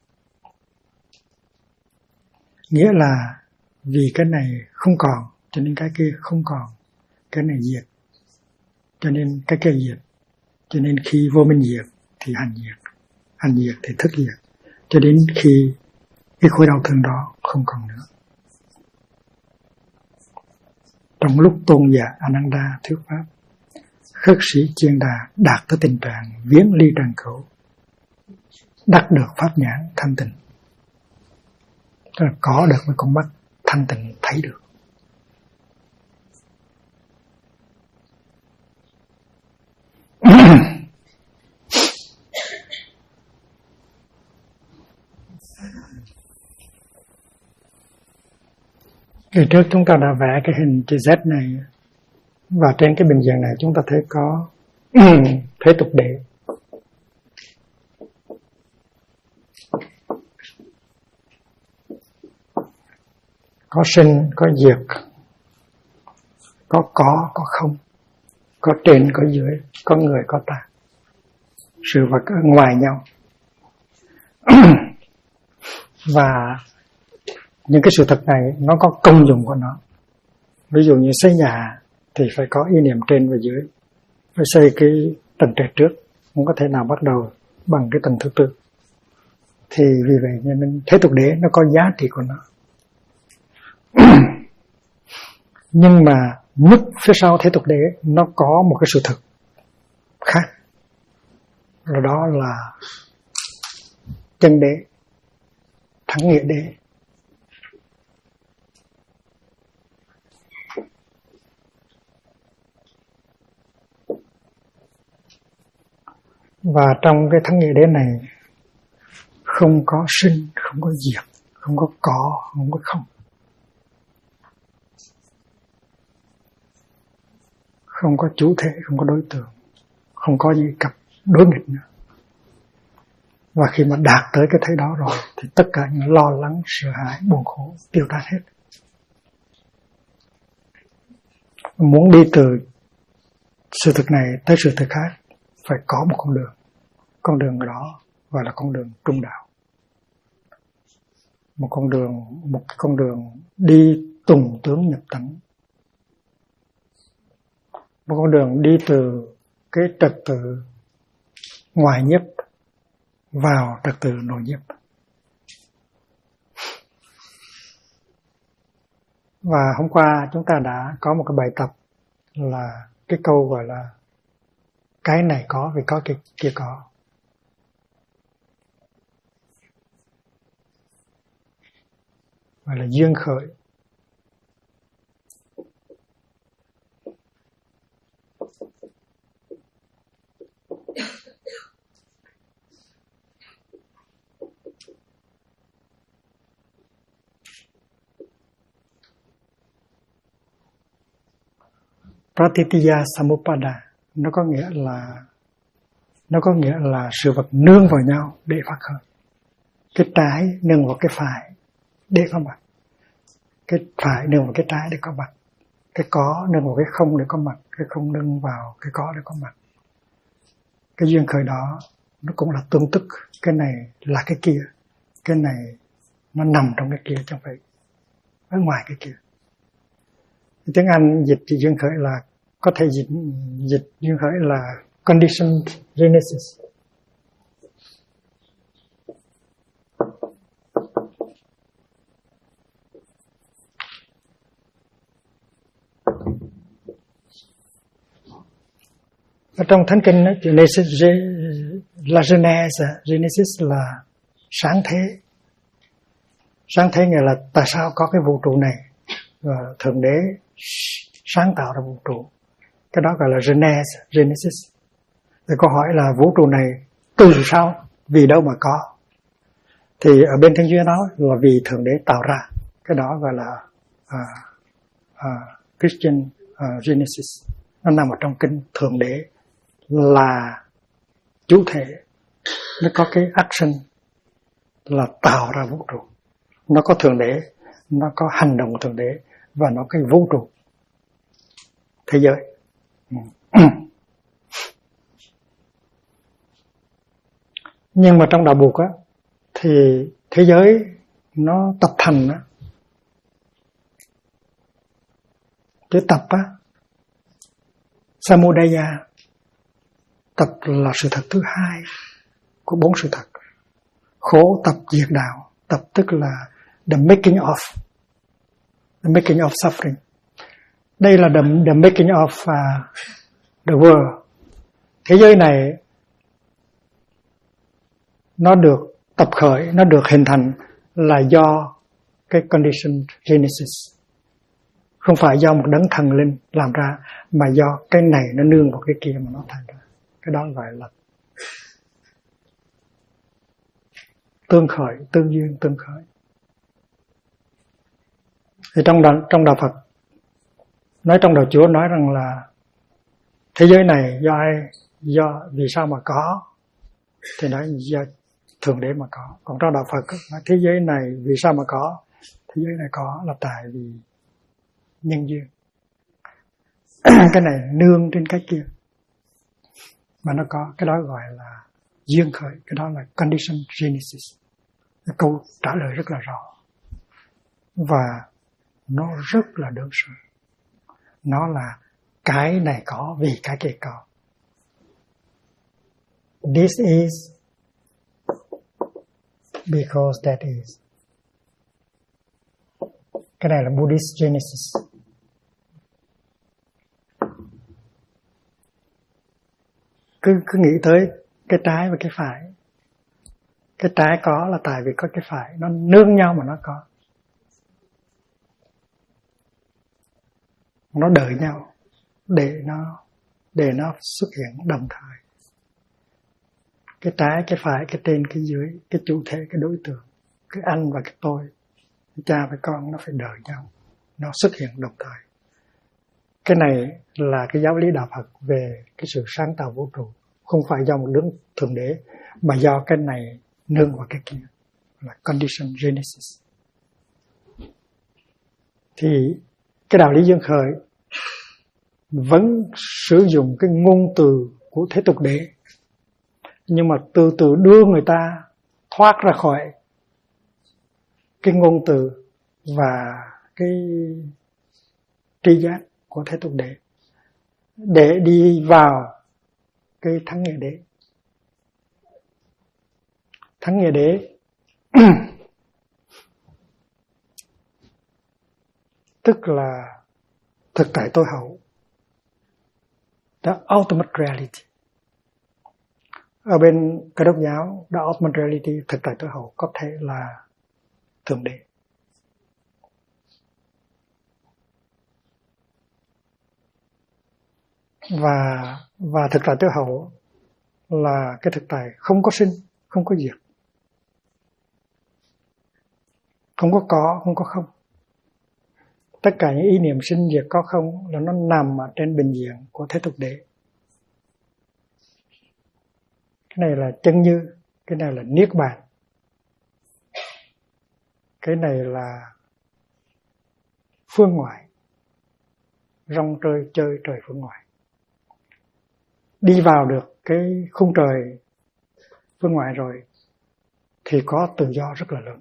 Nghĩa là vì cái này không còn cho nên cái kia không còn, cái này diệt cho nên cái kia diệt, cho nên khi vô minh diệt thì hành diệt thì thức diệt, cho đến khi cái khối đau thương đó không còn nữa. Trong lúc tôn giả Ananda thuyết pháp, khất sĩ Chiên Đà đạt tới tình trạng viễn ly trần cửu, đắc được pháp nhãn thanh tịnh. Tức là có được với con mắt thanh tịnh thấy được. Kỳ trước chúng ta đã vẽ cái hình chữ Z này, và trên cái bình diện này chúng ta thấy có thế tục đế. Có sinh, có diệt, có không, có trên, có dưới, có người, có ta. Sự vật ở ngoài nhau. Và những cái sự thật này nó có công dụng của nó. Ví dụ như xây nhà thì phải có ý niệm trên và dưới. Phải xây cái tầng trệt trước, không có thể nào bắt đầu bằng cái tầng thứ tư. Thì vì vậy nên thế tục đế nó có giá trị của nó. Nhưng mà núp phía sau thế tục đế nó có một cái sự thật khác. Rồi đó là chân đế, thắng nghĩa đế. Và trong cái thắng nghĩa đế này không có sinh, không có diệt, không có không có không. Không có chủ thể, không có đối tượng, không có gì cặp đối nghịch nữa. Và khi mà đạt tới cái thế đó rồi thì tất cả những lo lắng, sợ hãi, buồn khổ tiêu tan hết. Muốn đi từ sự thực này tới sự thực khác phải có một con đường. Con đường đó gọi là con đường trung đạo. Một cái con đường đi tùng tướng nhập tánh. Một con đường đi từ cái trật tự ngoài nhiếp vào trật tự nội nhiếp. Và hôm qua chúng ta đã có một cái bài tập là cái câu gọi là cái này có vì có cái kia có. Gọi là duyên khởi. Pratitya Samuppada nó có nghĩa là sự vật nương vào nhau để phát khởi. Cái trái nương vào cái phải để có mặt, cái phải nương vào cái trái để có mặt, cái có nương vào cái không để có mặt, cái không nương vào cái có để có mặt. Cái duyên khởi đó nó cũng là tương tức. Cái này là cái kia, cái này nó nằm trong cái kia, chẳng phải ở ngoài cái kia. Tiếng Anh dịch thì duyên khởi là có thể dịch duyên khởi là conditioned genesis. Ở trong Thánh Kinh Genesis là Genesis là sáng thế. Sáng thế nghĩa là tại sao có cái vũ trụ này, và Thượng Đế sáng tạo ra vũ trụ. Cái đó gọi là Genesis. Thì câu hỏi là vũ trụ này từ sao, vì đâu mà có? Thì ở bên Thiên Chúa nói là vì Thượng Đế tạo ra. Cái đó gọi là Christian Genesis. Nó nằm ở trong kinh. Thượng Đế là chủ thể, nó có cái action là tạo ra vũ trụ. Nó có Thượng Đế, nó có hành động của Thượng Đế, và nó có cái vũ trụ thế giới. Nhưng mà trong đạo Buddha á, thì thế giới nó tập thành á. Chữ tập á, Samudaya, tập là sự thật thứ hai của bốn sự thật. Khổ tập diệt đạo, tập tức là the making of suffering. Đây là the making of the world. Thế giới này nó được tập khởi, nó được hình thành là do cái condition genesis. Không phải do một đấng thần linh làm ra, mà do cái này nó nương vào cái kia mà nó thành ra. Cái đó gọi là tương khởi, tương duyên, tương khởi. Thì trong đạo Phật, nói trong đạo Chúa nói rằng là thế giới này do ai, vì sao mà có, thì nói do Thượng Đế mà có. Còn trong đạo Phật nói thế giới này vì sao mà có, thế giới này có là tại vì nhân duyên. Cái này nương trên cái kia, mà nó có, cái đó gọi là duyên khởi, cái đó là condition genesis. Cái câu trả lời rất là rõ và nó rất là đơn sơ. Nó là cái này có vì cái kia có. This is because that is. Cái này là Buddhist Genesis. Cứ nghĩ tới cái trái và cái phải. Cái trái có là tại vì có cái phải, nó nương nhau mà nó có. Nó đợi nhau để nó xuất hiện đồng thời. Cái trái, cái phải, cái trên, cái dưới, cái chủ thể, cái đối tượng, cái anh và cái tôi, cái cha và con, nó phải đợi nhau, nó xuất hiện đồng thời. Cái này là cái giáo lý đạo Phật về cái sự sáng tạo vũ trụ, không phải do một đấng thượng đế, mà do cái này nương vào cái kia, là condition genesis. Thì cái đạo lý duyên khởi vẫn sử dụng cái ngôn từ của thế tục đế, nhưng mà từ từ đưa người ta thoát ra khỏi cái ngôn từ và cái tri giác của thế tục đế để đi vào cái thắng nghĩa đế. Thắng nghĩa đế tức là thực tại tối hậu, the ultimate reality. Ở bên Cơ Đốc giáo, the ultimate reality, thực tại tối hậu có thể là thượng đế. Và thực tại tối hậu là cái thực tại không có sinh, không có diệt, không có không. Tất cả những ý niệm sinh diệt có không là nó nằm ở trên bình diện của thế tục đế. Cái này là chân như, cái này là niết bàn, cái này là phương ngoại, rong chơi trời phương ngoại. Đi vào được cái khung trời phương ngoại rồi thì có tự do rất là lớn.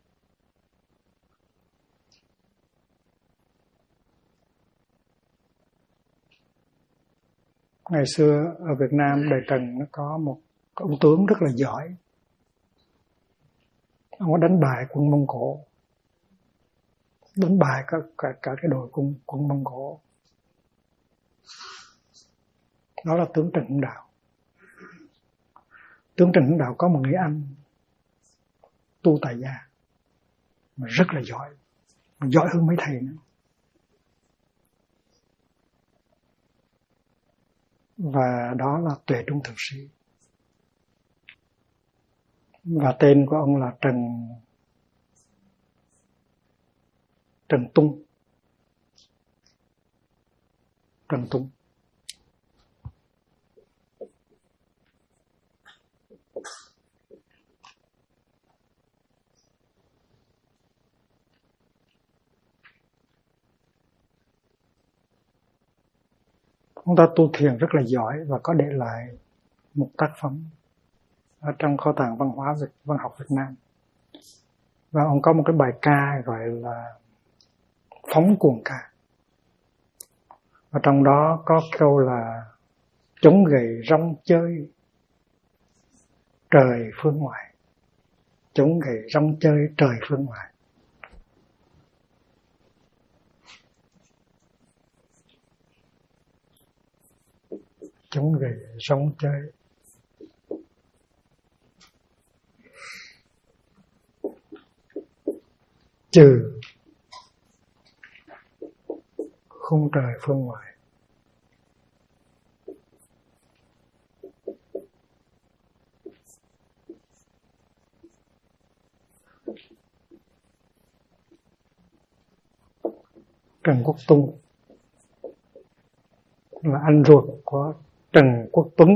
Ngày xưa ở Việt Nam đời Trần nó có một ông tướng rất là giỏi. Ông có đánh bại quân Mông Cổ, đánh bại cả cái đội quân Mông Cổ. Đó là tướng Trần Hưng Đạo. Tướng Trần Hưng Đạo có một người anh tu tại gia mà rất là giỏi, giỏi hơn mấy thầy nữa. Và đó là Tuệ Trung Thượng Sĩ. Và tên của ông là Trần Tung. Trần Tung. Ông ta tu thiền rất là giỏi và có để lại một tác phẩm ở trong kho tàng văn học Việt Nam. Và ông có một cái bài ca gọi là Phóng Cuồng Ca. Và trong đó có câu là chống gậy rong chơi trời phương ngoại. Chống gậy rong chơi trời phương ngoại. Chống gậy rong chơi. Trừ khung trời phương ngoại. Trần Quốc Tung là anh ruột của Trần Quốc Tuấn.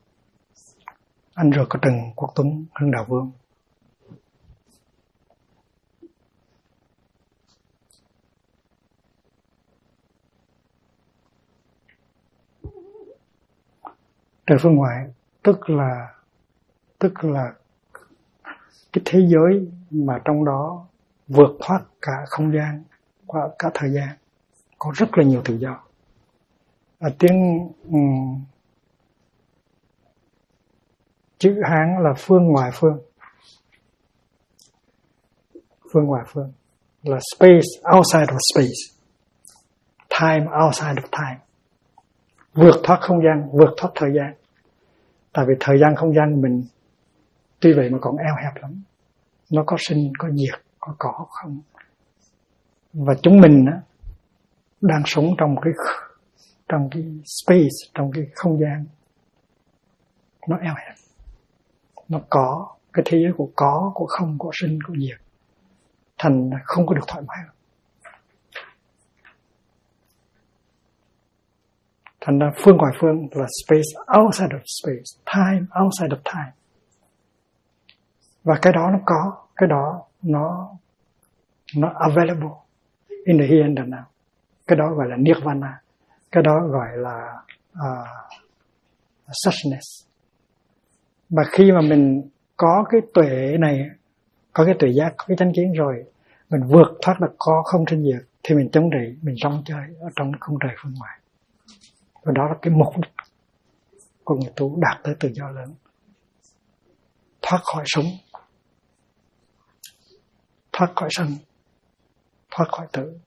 Anh ruột của Trần Quốc Tuấn, Hưng Đạo Vương. Trời phương ngoại tức là cái thế giới mà trong đó vượt thoát cả không gian, qua cả thời gian, có rất là nhiều tự do. Tiếng chữ Hán là phương ngoại phương. Phương ngoại phương là space outside of space, time outside of time. Vượt thoát không gian, vượt thoát thời gian. Tại vì thời gian không gian mình tuy vậy mà còn eo hẹp lắm. Nó có sinh, có diệt, có không. Và chúng mình đang sống trong cái space, trong cái không gian nó eo hẹp. Nó có cái thế giới của không, của sinh, của diệt. Thành không có được thoải mái. Thành ra phương ngoại phương là space outside of space, time outside of time. Và cái đó nó có, cái đó nó available in the here and the now. Cái đó gọi là nirvana, cái đó gọi là suchness. Và khi mà mình có cái tuệ này, có cái tuệ giác, có cái chánh kiến rồi, mình vượt thoát được có không sinh diệt, thì mình chống rỉ, mình rong chơi ở trong không trời phương ngoại. Và đó là cái mục đích của người tu, đạt tới tự do lớn, thoát khỏi sống, thoát khỏi sân, thoát khỏi tử,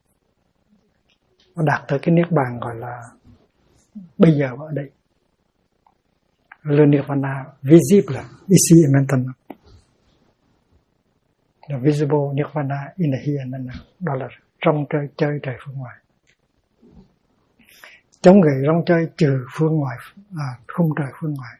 và đạt tới cái niết bàn gọi là bây giờ ở đây. Le nirvana visible ici et maintenant. The visible nirvana in the here and now. Đó là rong chơi trời phương ngoại. Chống gậy rong chơi trừ phương ngoại, khung trời phương ngoại.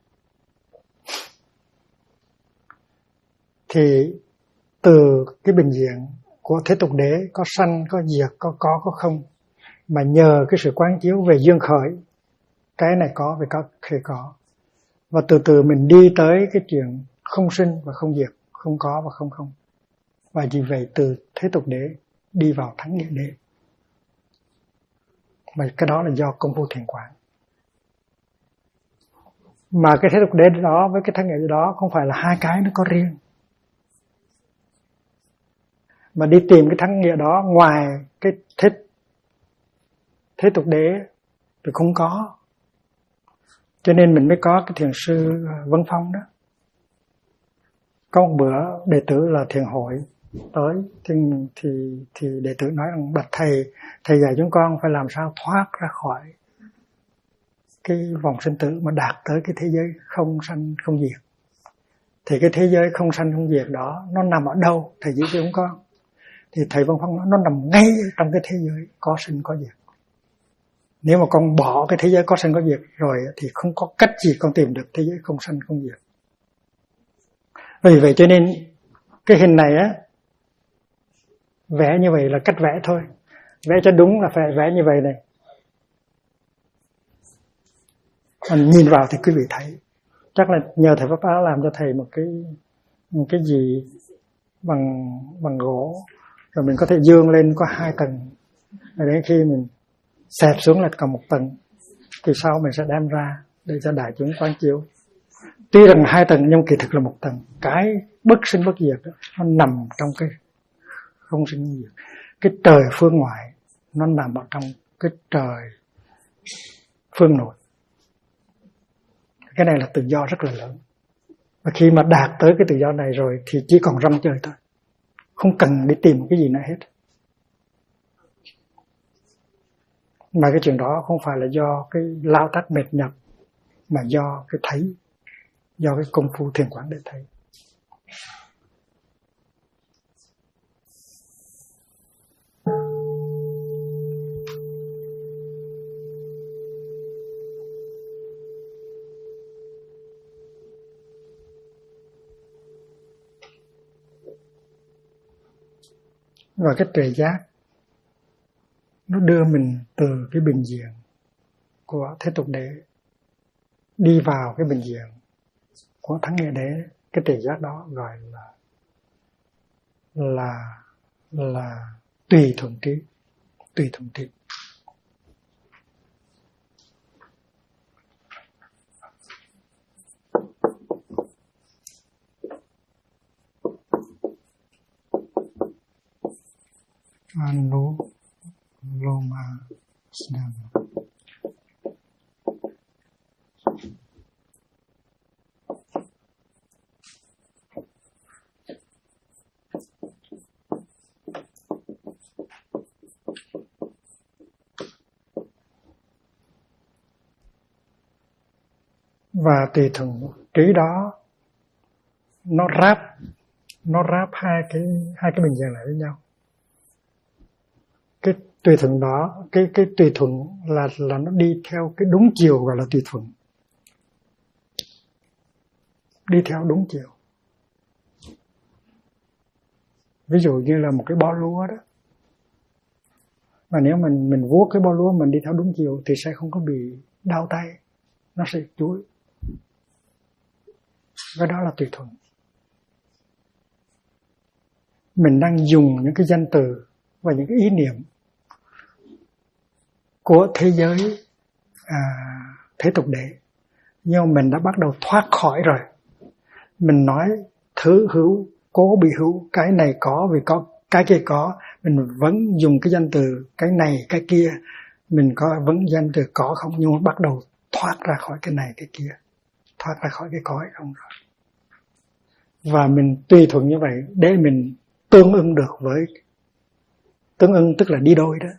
Thì từ cái bình diện của thế tục đế, có sanh, có diệt, có không, mà nhờ cái sự quán chiếu về duyên khởi, cái này có, về cái có, và từ từ mình đi tới cái chuyện không sinh và không diệt, không có và không không. Và vì vậy từ thế tục đế đi vào thắng nghĩa đế. Mà cái đó là do công phu thiền quán. Mà cái thế tục đế đó với cái thắng nghĩa đó không phải là hai cái nó có riêng. Mà đi tìm cái thắng nghĩa đó ngoài cái thế tục đế thì không có. Cho nên mình mới có cái thiền sư Vân Phong đó. Có một bữa đệ tử là thiền hội tới thì đệ tử nói rằng bạch thầy dạy chúng con phải làm sao thoát ra khỏi cái vòng sinh tử mà đạt tới cái thế giới không sanh không diệt. Thì cái thế giới không sanh không diệt đó nó nằm ở đâu thầy chỉ cho chúng con. Thì thầy Vân Phong nói nó nằm ngay trong cái thế giới có sinh có diệt. Nếu mà con bỏ cái thế giới có sinh có diệt rồi thì không có cách gì con tìm được thế giới không sanh không diệt. Vì vậy cho nên cái hình này vẽ như vậy là cách vẽ thôi. Vẽ cho đúng là phải vẽ như vậy này. Mình nhìn vào thì quý vị thấy. Chắc là nhờ thầy Pháp Á làm cho thầy một cái gì bằng gỗ. Rồi mình có thể dương lên có 2 tầng. Rồi đến khi mình xẹp xuống là còn 1 tầng. Thì sau mình sẽ đem ra để cho đại chúng quán chiếu. Tuy rằng 2 tầng nhưng kỳ thực là 1 tầng. Cái bất sinh bất diệt đó, nó nằm trong cái không sinh không diệt. Cái trời phương ngoại nó nằm ở trong cái trời phương nội. Cái này là tự do rất là lớn. Và khi mà đạt tới cái tự do này rồi thì chỉ còn rong chơi thôi. Không cần đi tìm cái gì nữa hết. Mà cái chuyện đó không phải là do cái lao tác mệt nhọc, mà do cái thấy, do cái công phu thiền quán để thấy. Và cái tuệ giác nó đưa mình từ cái bình diện của thế tục đế đi vào cái bình diện của thắng nghĩa đế. Cái tuệ giác đó gọi là tùy thuận trí. Tùy thuận trí. Anuloma Dhamma. Và tùy thuận trí đó nó ráp hai cái bình diện lại với nhau. Cái tùy thuận đó, cái tùy thuận là nó đi theo cái đúng chiều gọi là tùy thuận. Đi theo đúng chiều. Ví dụ như là một cái bó lúa đó. Mà nếu mình vuốt cái bó lúa mình đi theo đúng chiều thì sẽ không có bị đau tay, nó sẽ chuối. Cái đó là tùy thuận. Mình đang dùng những cái danh từ và những cái ý niệm của thế giới thế tục đế, nhưng mình đã bắt đầu thoát khỏi rồi. Mình nói thứ hữu cố bị hữu, cái này có vì có, cái kia có, mình vẫn dùng cái danh từ cái này cái kia, mình vẫn danh từ có không, nhưng mà bắt đầu thoát ra khỏi cái này cái kia, thoát ra khỏi cái cõi không rồi. Và mình tùy thuận như vậy để mình tương ưng được với, tương ưng tức là đi đôi đó.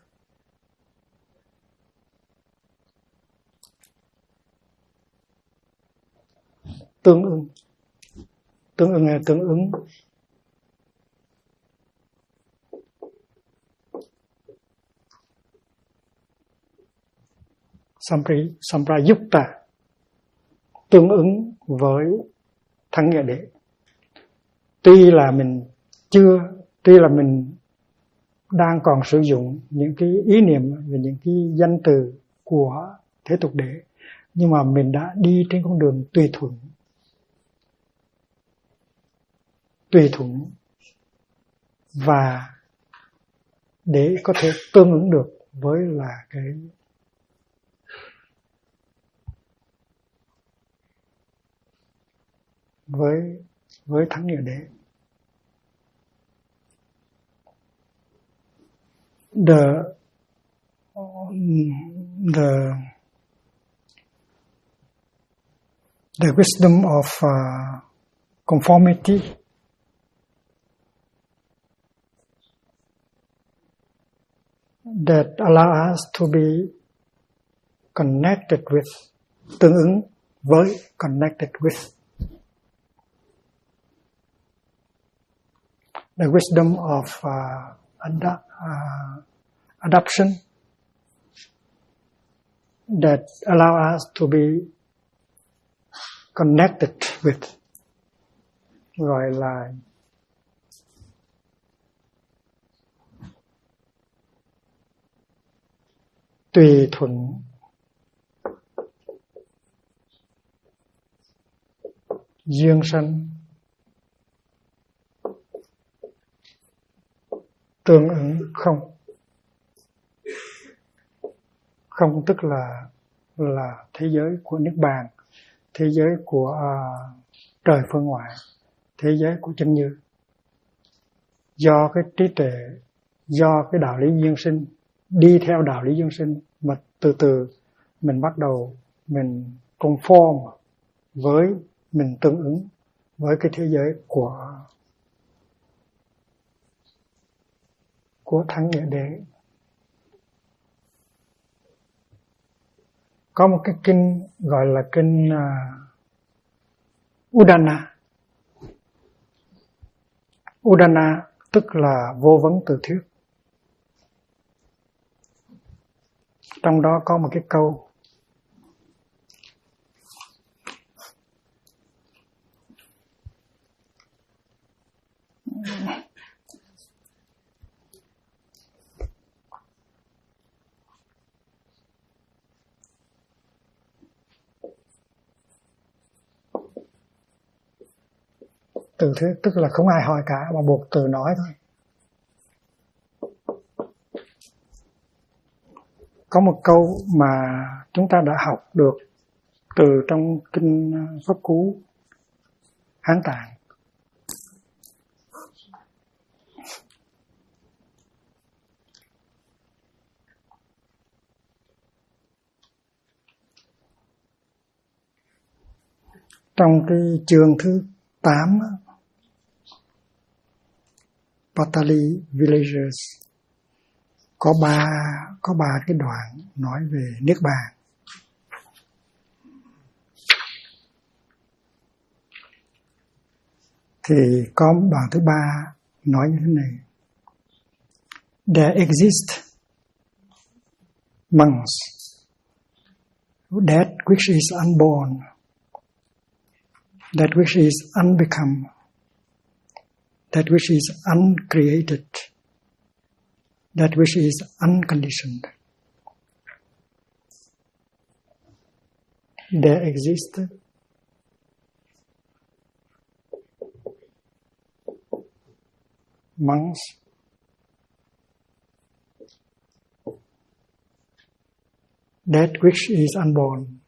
Tương ưng là tương ứng. Samprayukta, tương ứng với thắng nghĩa đế. Tuy là mình đang còn sử dụng những cái ý niệm về những cái danh từ của thế tục đế, nhưng mà mình đã đi trên con đường tùy thuận và để có thể tương ứng được với là cái với thắng nghĩa đế. The wisdom of conformity that allow us to be connected with, tương ứng với, connected with. The wisdom of adoption that allow us to be connected with, gọi là tùy thuận duyên sanh, tương ứng không. Không tức là thế giới của Niết Bàn, thế giới của trời phương ngoại, thế giới của chân như. Do cái trí tuệ, do cái đạo lý duyên sinh, đi theo đạo lý duyên sinh mà từ từ mình bắt đầu mình conform với, mình tương ứng với cái thế giới của thắng nghĩa đế. Có một cái kinh gọi là kinh Udana. Udana tức là vô vấn từ thuyết. Trong đó có một cái câu từ thuyết tức là không ai hỏi cả mà buộc từ nói thôi. Có một câu mà chúng ta đã học được từ trong kinh Pháp Cú Hán Tạng. Trong cái chương thứ 8, Patali Villages, có ba cái đoạn nói về Niết Bàn. Thì có đoạn thứ 3 nói như thế này: There exist monks, that which is unborn, that which is unbecome, that which is uncreated, that which is unconditioned. There exist monks, that which is unborn,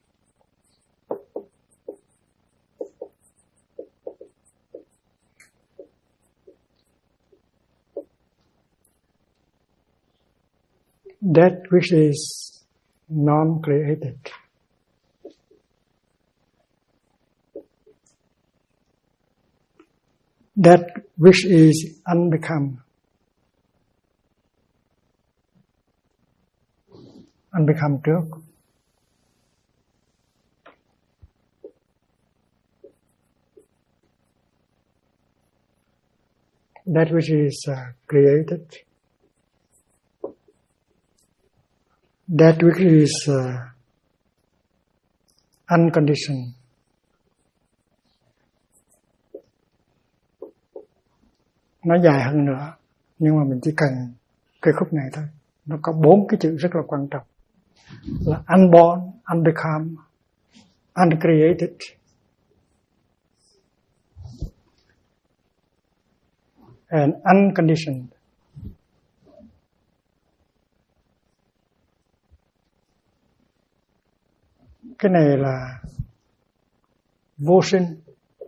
that which is non-created, that which is unbecome. Unbecome trước. That which is created. That which is unconditioned. Nó dài hơn nữa, nhưng mà mình chỉ cần cái khúc này thôi. Nó có 4 cái chữ rất là quan trọng, là unborn, unbecome, uncreated, and unconditioned. Cái này là vô sinh,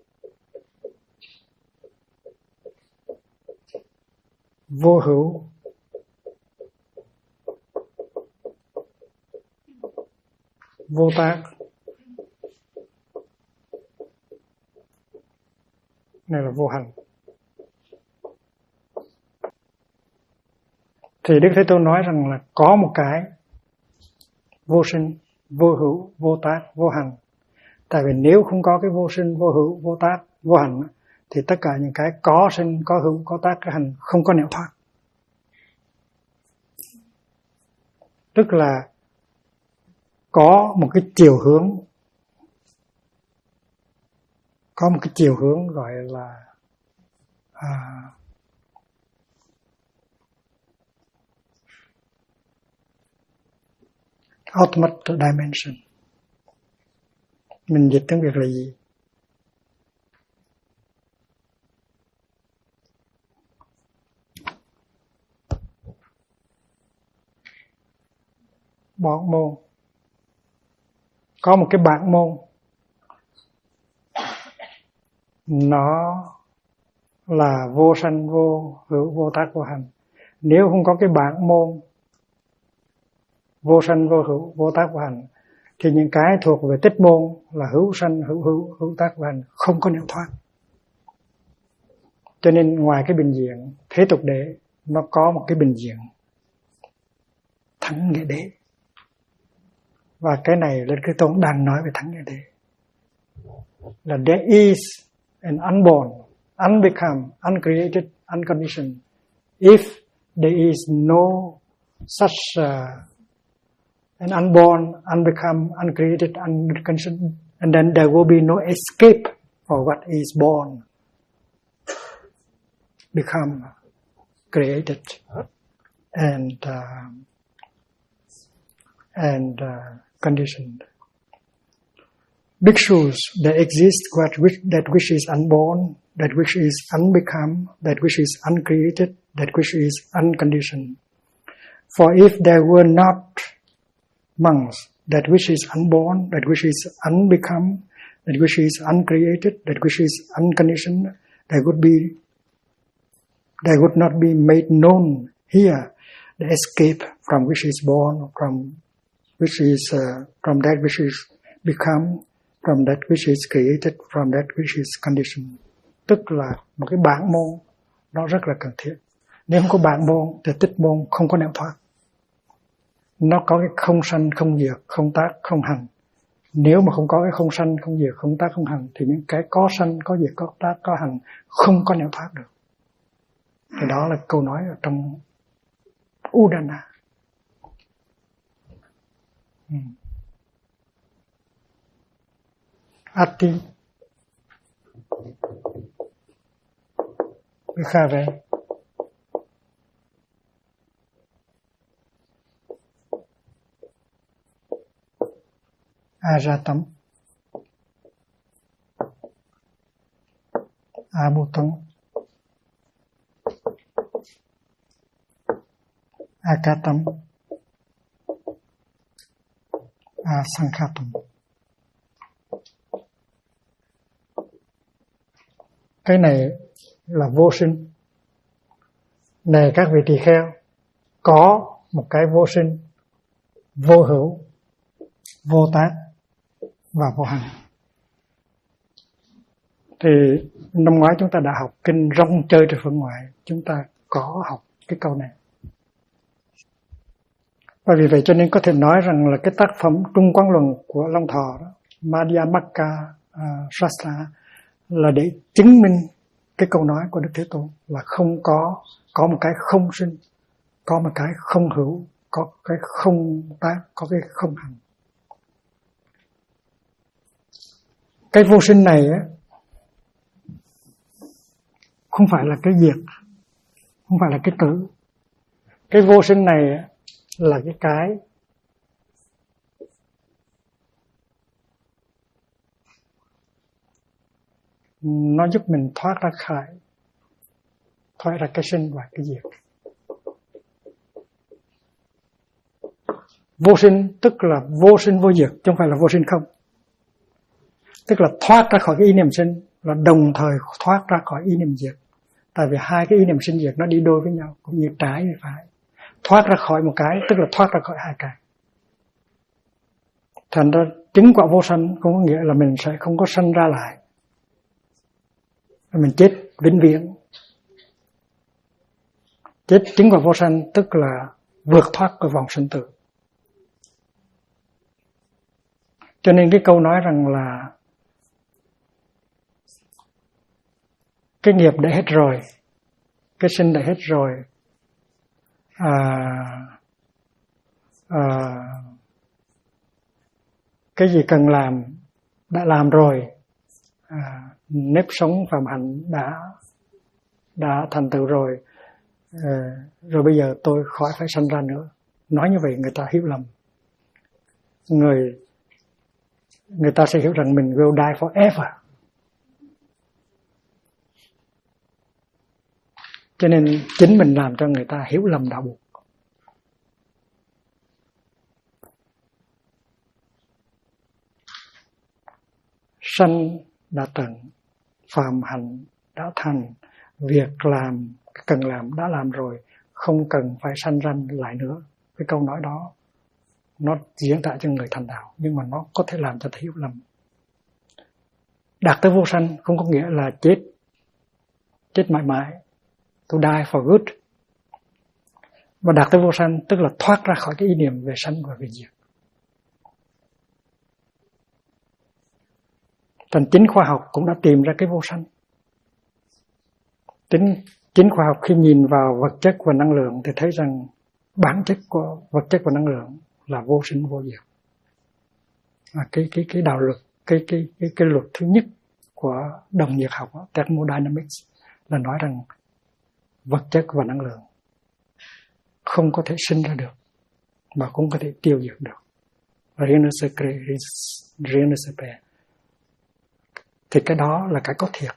vô hữu, vô tác. Này là vô hành. Thì Đức Thế Tôn nói rằng là có một cái vô sinh, vô hữu, vô tác, vô hành. Tại vì nếu không có cái vô sinh, vô hữu, vô tác, vô hành thì tất cả những cái có sinh, có hữu, có tác, có hành không có nẻo thoát. Tức là có một cái chiều hướng, gọi là ultimate dimension. Mình dịch tiếng Việt là gì? Bản môn. Có một cái bản môn, nó là vô sanh, vô hữu, vô tác, vô hành. Nếu không có cái bản môn vô sanh, vô hữu, vô tác, vô hành thì những cái thuộc về tích môn là hữu sanh, hữu hữu, hữu tác, vô hành không có nẻo thoát. Cho nên ngoài cái bình diện thế tục đế, nó có một cái bình diện thắng nghĩa đế. Và cái này là cái Tôn đang nói về thắng nghĩa đế. Là there is an unborn, unbecome, uncreated, unconditioned. If there is no such an unborn, unbecome, uncreated, unconditioned, and then there will be no escape for what is born, become, created, and conditioned. Bhikshus, there exists that which is unborn, that which is unbecome, that which is uncreated, that which is unconditioned. For if there were not monks, that which is unborn, that which is unbecome, that which is uncreated, that which is unconditioned, there would not be made known here the escape from which is born, from that which is become, From that which is created, from that which is conditioned. Tức là một cái bản môn nó rất là cần thiết. Nếu không có bản môn thì tích môn không có nẻo thoát. Nó có cái không sanh, không diệt, không tác, không hành. Nếu mà không có cái không sanh, không diệt, không tác, không hành thì những cái có sanh, có diệt, có tác, có hành không có nẻo thoát được. Thì đó là câu nói ở trong Udana. Ati Vikhare Ajatam Abhutam Akatam Asankhatam. Cái này là vô sinh. Này các vị tỳ kheo, có một cái vô sinh, vô hữu, vô tác và vô hành. Thì năm ngoái chúng ta đã học kinh Rong Chơi Trên Phương Ngoại, chúng ta có học cái câu này. Và vì vậy cho nên có thể nói rằng là cái tác phẩm Trung Quán Luận của Long Thọ đó, Madhyamaka Shastra, là để chứng minh cái câu nói của Đức Thế Tôn là không có một cái không sinh, có một cái không hữu, có cái không tác, có cái không hành. Cái vô sinh này á, không phải là cái diệt, không phải là cái tử. Cái vô sinh này á, là cái nó giúp mình thoát ra cái sinh và cái diệt. Vô sinh tức là vô sinh vô diệt, chứ không phải là vô sinh không. Tức là thoát ra khỏi cái ý niệm sinh và đồng thời thoát ra khỏi ý niệm diệt. Tại vì hai cái ý niệm sinh diệt nó đi đôi với nhau, cũng như trái và phải. Thoát ra khỏi một cái tức là thoát ra khỏi hai cái. Thành ra chứng quả vô sanh cũng có nghĩa là mình sẽ không có sanh ra lại, mình chết vĩnh viễn. Chết chứng quả vô sanh tức là vượt thoát khỏi vòng sinh tử. Cho nên cái câu nói rằng là cái nghiệp đã hết rồi, cái sinh đã hết rồi, cái gì cần làm đã làm rồi, nếp sống phạm hạnh đã thành tựu rồi, rồi bây giờ tôi khỏi phải sanh ra nữa. Nói như vậy người ta hiểu lầm. Người ta sẽ hiểu rằng mình will die forever. Cho nên chính mình làm cho người ta hiểu lầm đạo buộc. Sanh đã tận, phạm hạnh đã thành, việc làm cần làm đã làm rồi, không cần phải sanh ranh lại nữa. Cái câu nói đó nó diễn tả cho người thành đạo, nhưng mà nó có thể làm cho thầy hiểu lầm. Đạt tới vô sanh không có nghĩa là chết mãi mãi, to die for good. Và đạt tới vô sanh tức là thoát ra khỏi cái ý niệm về sanh và về diệt. Thành chính khoa học cũng đã tìm ra cái vô sanh. Chính khoa học khi nhìn vào vật chất và năng lượng thì thấy rằng bản chất của vật chất và năng lượng là vô sinh vô diệt. Cái đạo luật, cái luật thứ nhất của đồng nhiệt học, thermodynamics, là nói rằng vật chất và năng lượng không có thể sinh ra được mà cũng có thể tiêu diệt được. Rien ne se perd. Thì cái đó là cái có thiệt.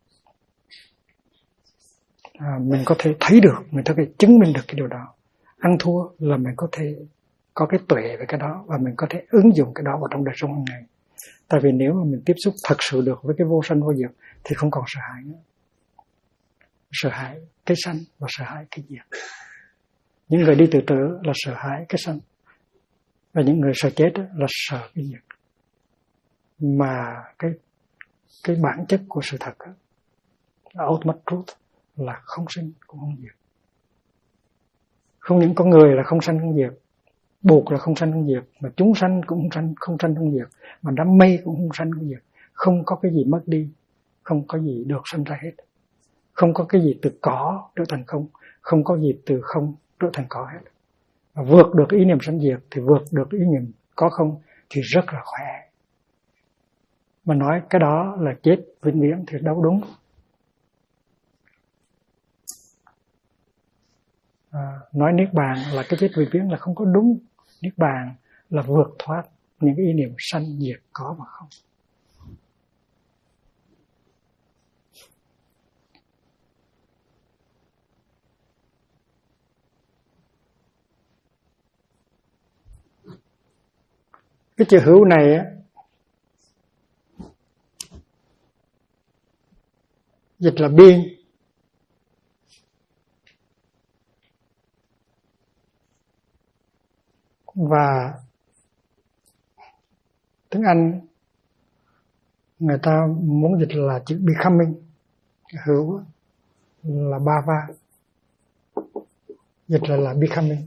Mình có thể thấy được, mình có thể chứng minh được cái điều đó. Ăn thua là mình có thể có cái tuệ về cái đó và mình có thể ứng dụng cái đó vào trong đời sống hàng ngày. Tại vì nếu mà mình tiếp xúc thật sự được với cái vô sanh vô diệt thì không còn sợ hãi nữa. Sợ hãi cái sanh và sợ hãi cái diệt. Những người đi tự tử là sợ hãi cái sanh, và những người sợ chết là sợ cái diệt. mà cái bản chất của sự thật đó, ultimate truth là không sinh cũng không diệt. Không những con người là không sanh không diệt, buộc là không sanh không diệt, mà chúng sanh cũng không sanh không diệt, mà đám mây cũng không sanh không diệt. Không có cái gì mất đi, không có gì được sanh ra hết. Không có cái gì từ có trở thành không, không có gì từ không trở thành có hết. Và vượt được ý niệm sanh diệt thì vượt được ý niệm có không thì rất là khỏe. Mà nói cái đó là chết vĩnh viễn thì đâu đúng. Nói niết bàn là cái chết vĩnh viễn là không có đúng. Niết bàn là vượt thoát những ý niệm sanh diệt có và không. Cái chữ hữu này á, dịch là biên. Và tiếng Anh người ta muốn dịch là chữ becoming. Hữu là bhava, dịch là becoming.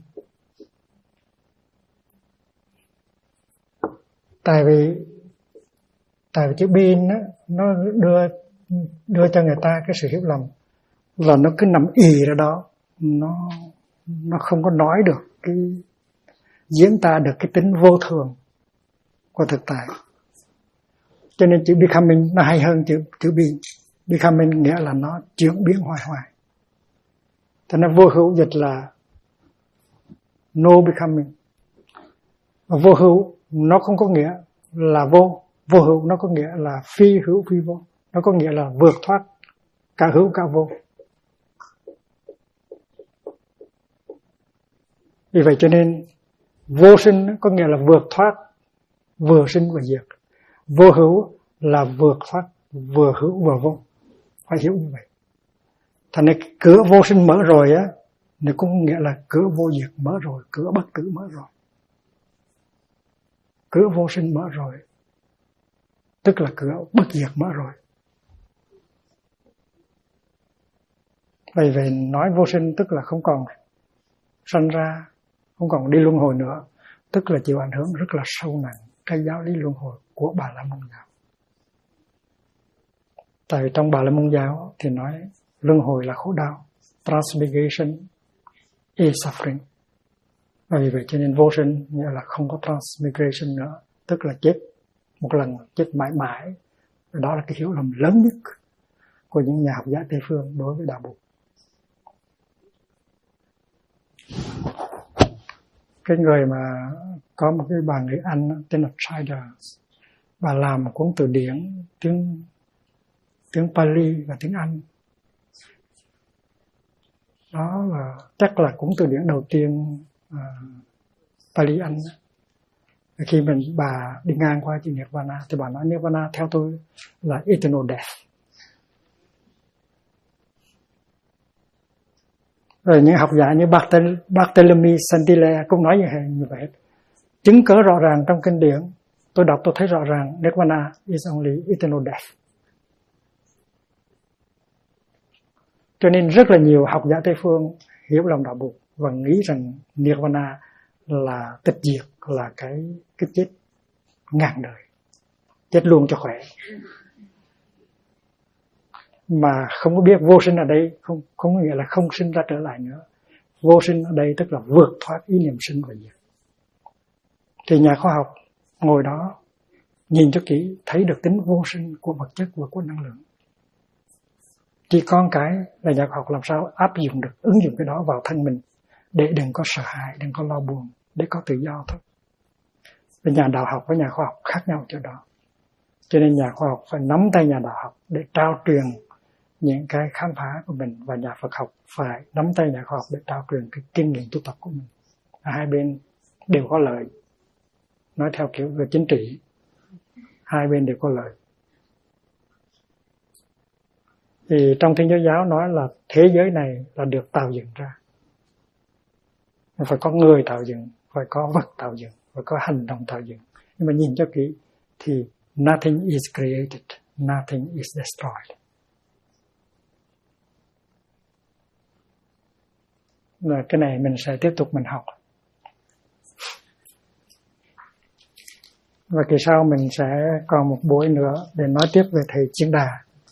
Tại vì chữ being á, nó đưa cho người ta cái sự hiểu lầm là nó cứ nằm ì ra đó, nó không có nói được cái diễn tả được cái tính vô thường của thực tại. Cho nên chữ becoming nó hay hơn chữ being. Becoming nghĩa là nó chuyển biến hoài hoài. Cho nên vô hữu dịch là no becoming. Và vô hữu nó không có nghĩa là vô. Vô hữu nó có nghĩa là phi hữu phi vô. Nó có nghĩa là vượt thoát cả hữu cả vô. Vì vậy cho nên vô sinh có nghĩa là vượt thoát vừa sinh vừa diệt. Vô hữu là vượt thoát vừa hữu vừa vô. Phải hiểu như vậy. Thành nên cửa vô sinh mở rồi á, nó cũng nghĩa là cửa vô diệt mở rồi, cửa bất tử mở rồi. Cửa vô sinh mở rồi, tức là cửa bất diệt mở rồi. Vậy nói vô sinh tức là không còn sanh ra, không còn đi luân hồi nữa, tức là chịu ảnh hưởng rất là sâu nặng cái giáo lý luân hồi của Bà La Môn giáo. Tại vì trong Bà La Môn giáo thì nói luân hồi là khổ đau, transmigration is suffering. Và vì vậy cho nên vô sinh nghĩa là không có transmigration nữa, tức là chết một lần, chết mãi mãi. Và đó là cái hiểu lầm lớn nhất của những nhà học giả Tây phương đối với đạo Bụt. Cái người mà có một cái bà người Anh tên là Childers, bà làm một cuốn từ điển tiếng Pali và tiếng Anh. Đó là chắc là cuốn từ điển đầu tiên Pali Anh. Khi bà đi ngang qua chữ Nirvana thì bà nói Nirvana theo tôi là eternal death. Rồi những học giả như Barthélemy Saint-Hilaire cũng nói như vậy. Chứng cớ rõ ràng trong kinh điển, tôi đọc tôi thấy rõ ràng Nirvana is only eternal death. Cho nên rất là nhiều học giả Tây phương hiểu lòng đạo Bụt và nghĩ rằng Nirvana là tịch diệt, là cái chết ngàn đời, chết luôn cho khỏe. Mà không có biết vô sinh ở đây không có nghĩa là không sinh ra trở lại nữa. Vô sinh ở đây tức là vượt thoát ý niệm sinh và diệt. Thì nhà khoa học ngồi đó nhìn cho kỹ thấy được tính vô sinh của vật chất và của năng lượng. Chỉ con cái là nhà khoa học làm sao áp dụng được, ứng dụng cái đó vào thân mình để đừng có sợ hãi, đừng có lo buồn, để có tự do thôi. Và nhà đạo học với nhà khoa học khác nhau chỗ đó. Cho nên nhà khoa học phải nắm tay nhà đạo học để trao truyền những cái khám phá của mình, và nhà Phật học phải nắm tay nhà khoa học để trao truyền cái kinh nghiệm tu tập của mình. Hai bên đều có lợi. Nói theo kiểu về chính trị, hai bên đều có lợi. Thì trong Thiên Chúa giáo nói là thế giới này là được tạo dựng ra. Phải có người tạo dựng, phải có vật tạo dựng, phải có hành động tạo dựng. Nhưng mà nhìn cho kỹ thì Nothing is created, nothing is destroyed. Và cái này mình sẽ tiếp tục mình học. Và kỳ sau mình sẽ còn một buổi nữa để nói tiếp về thầy Chiên Đà.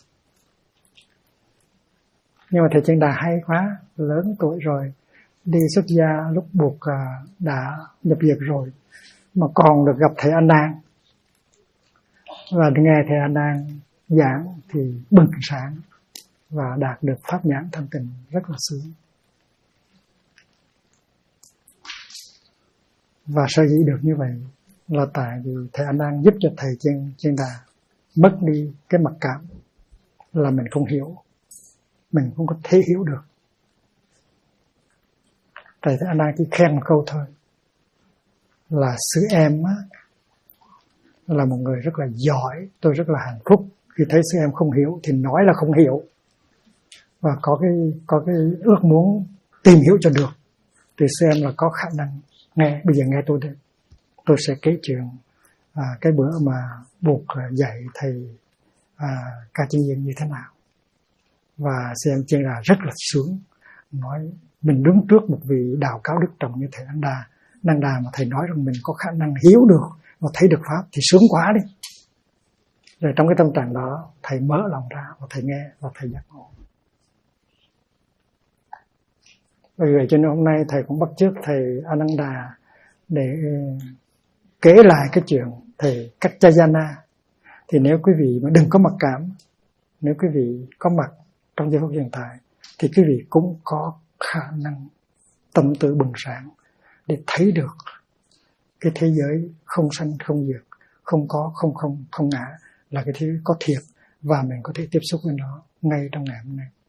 Nhưng mà thầy Chiên Đà hay quá, lớn tuổi rồi, đi xuất gia lúc buộc đã nhập diệt rồi, mà còn được gặp thầy A Nan. Và nghe thầy A Nan giảng thì bừng sáng và đạt được pháp nhãn thanh tịnh rất là sướng. Và sở dĩ được như vậy là tại vì thầy A Nan giúp cho thầy Chiên Đà mất đi cái mặc cảm là mình không hiểu, mình không có thể hiểu được. Thầy A Nan chỉ khen một câu thôi là sư em á, là một người rất là giỏi, tôi rất là hạnh phúc khi thấy sư em không hiểu thì nói là không hiểu, và có cái ước muốn tìm hiểu cho được thì sư em là có khả năng nghe. Bây giờ nghe tôi sẽ kể chuyện cái bữa mà buộc dạy thầy Ca Chân Nhiên như thế nào. Và sư em Chiên Đà rất là sướng, nói mình đứng trước một vị đạo cáo đức trọng như thầy Năng Đà mà thầy nói rằng mình có khả năng hiểu được và thấy được pháp thì sướng quá đi. Rồi trong cái tâm trạng đó thầy mở lòng ra và thầy nghe và thầy giác ngộ. Bởi vậy cho nên hôm nay thầy cũng bắt chước thầy Ananda để kể lại cái chuyện thầy Kaccayana. Thì nếu quý vị mà đừng có mặc cảm, nếu quý vị có mặt trong giây phút hiện tại thì quý vị cũng có khả năng tâm tư bừng sáng để thấy được cái thế giới không sanh không diệt, không có không ngã là cái thứ có thiệt, và mình có thể tiếp xúc với nó ngay trong ngày hôm nay.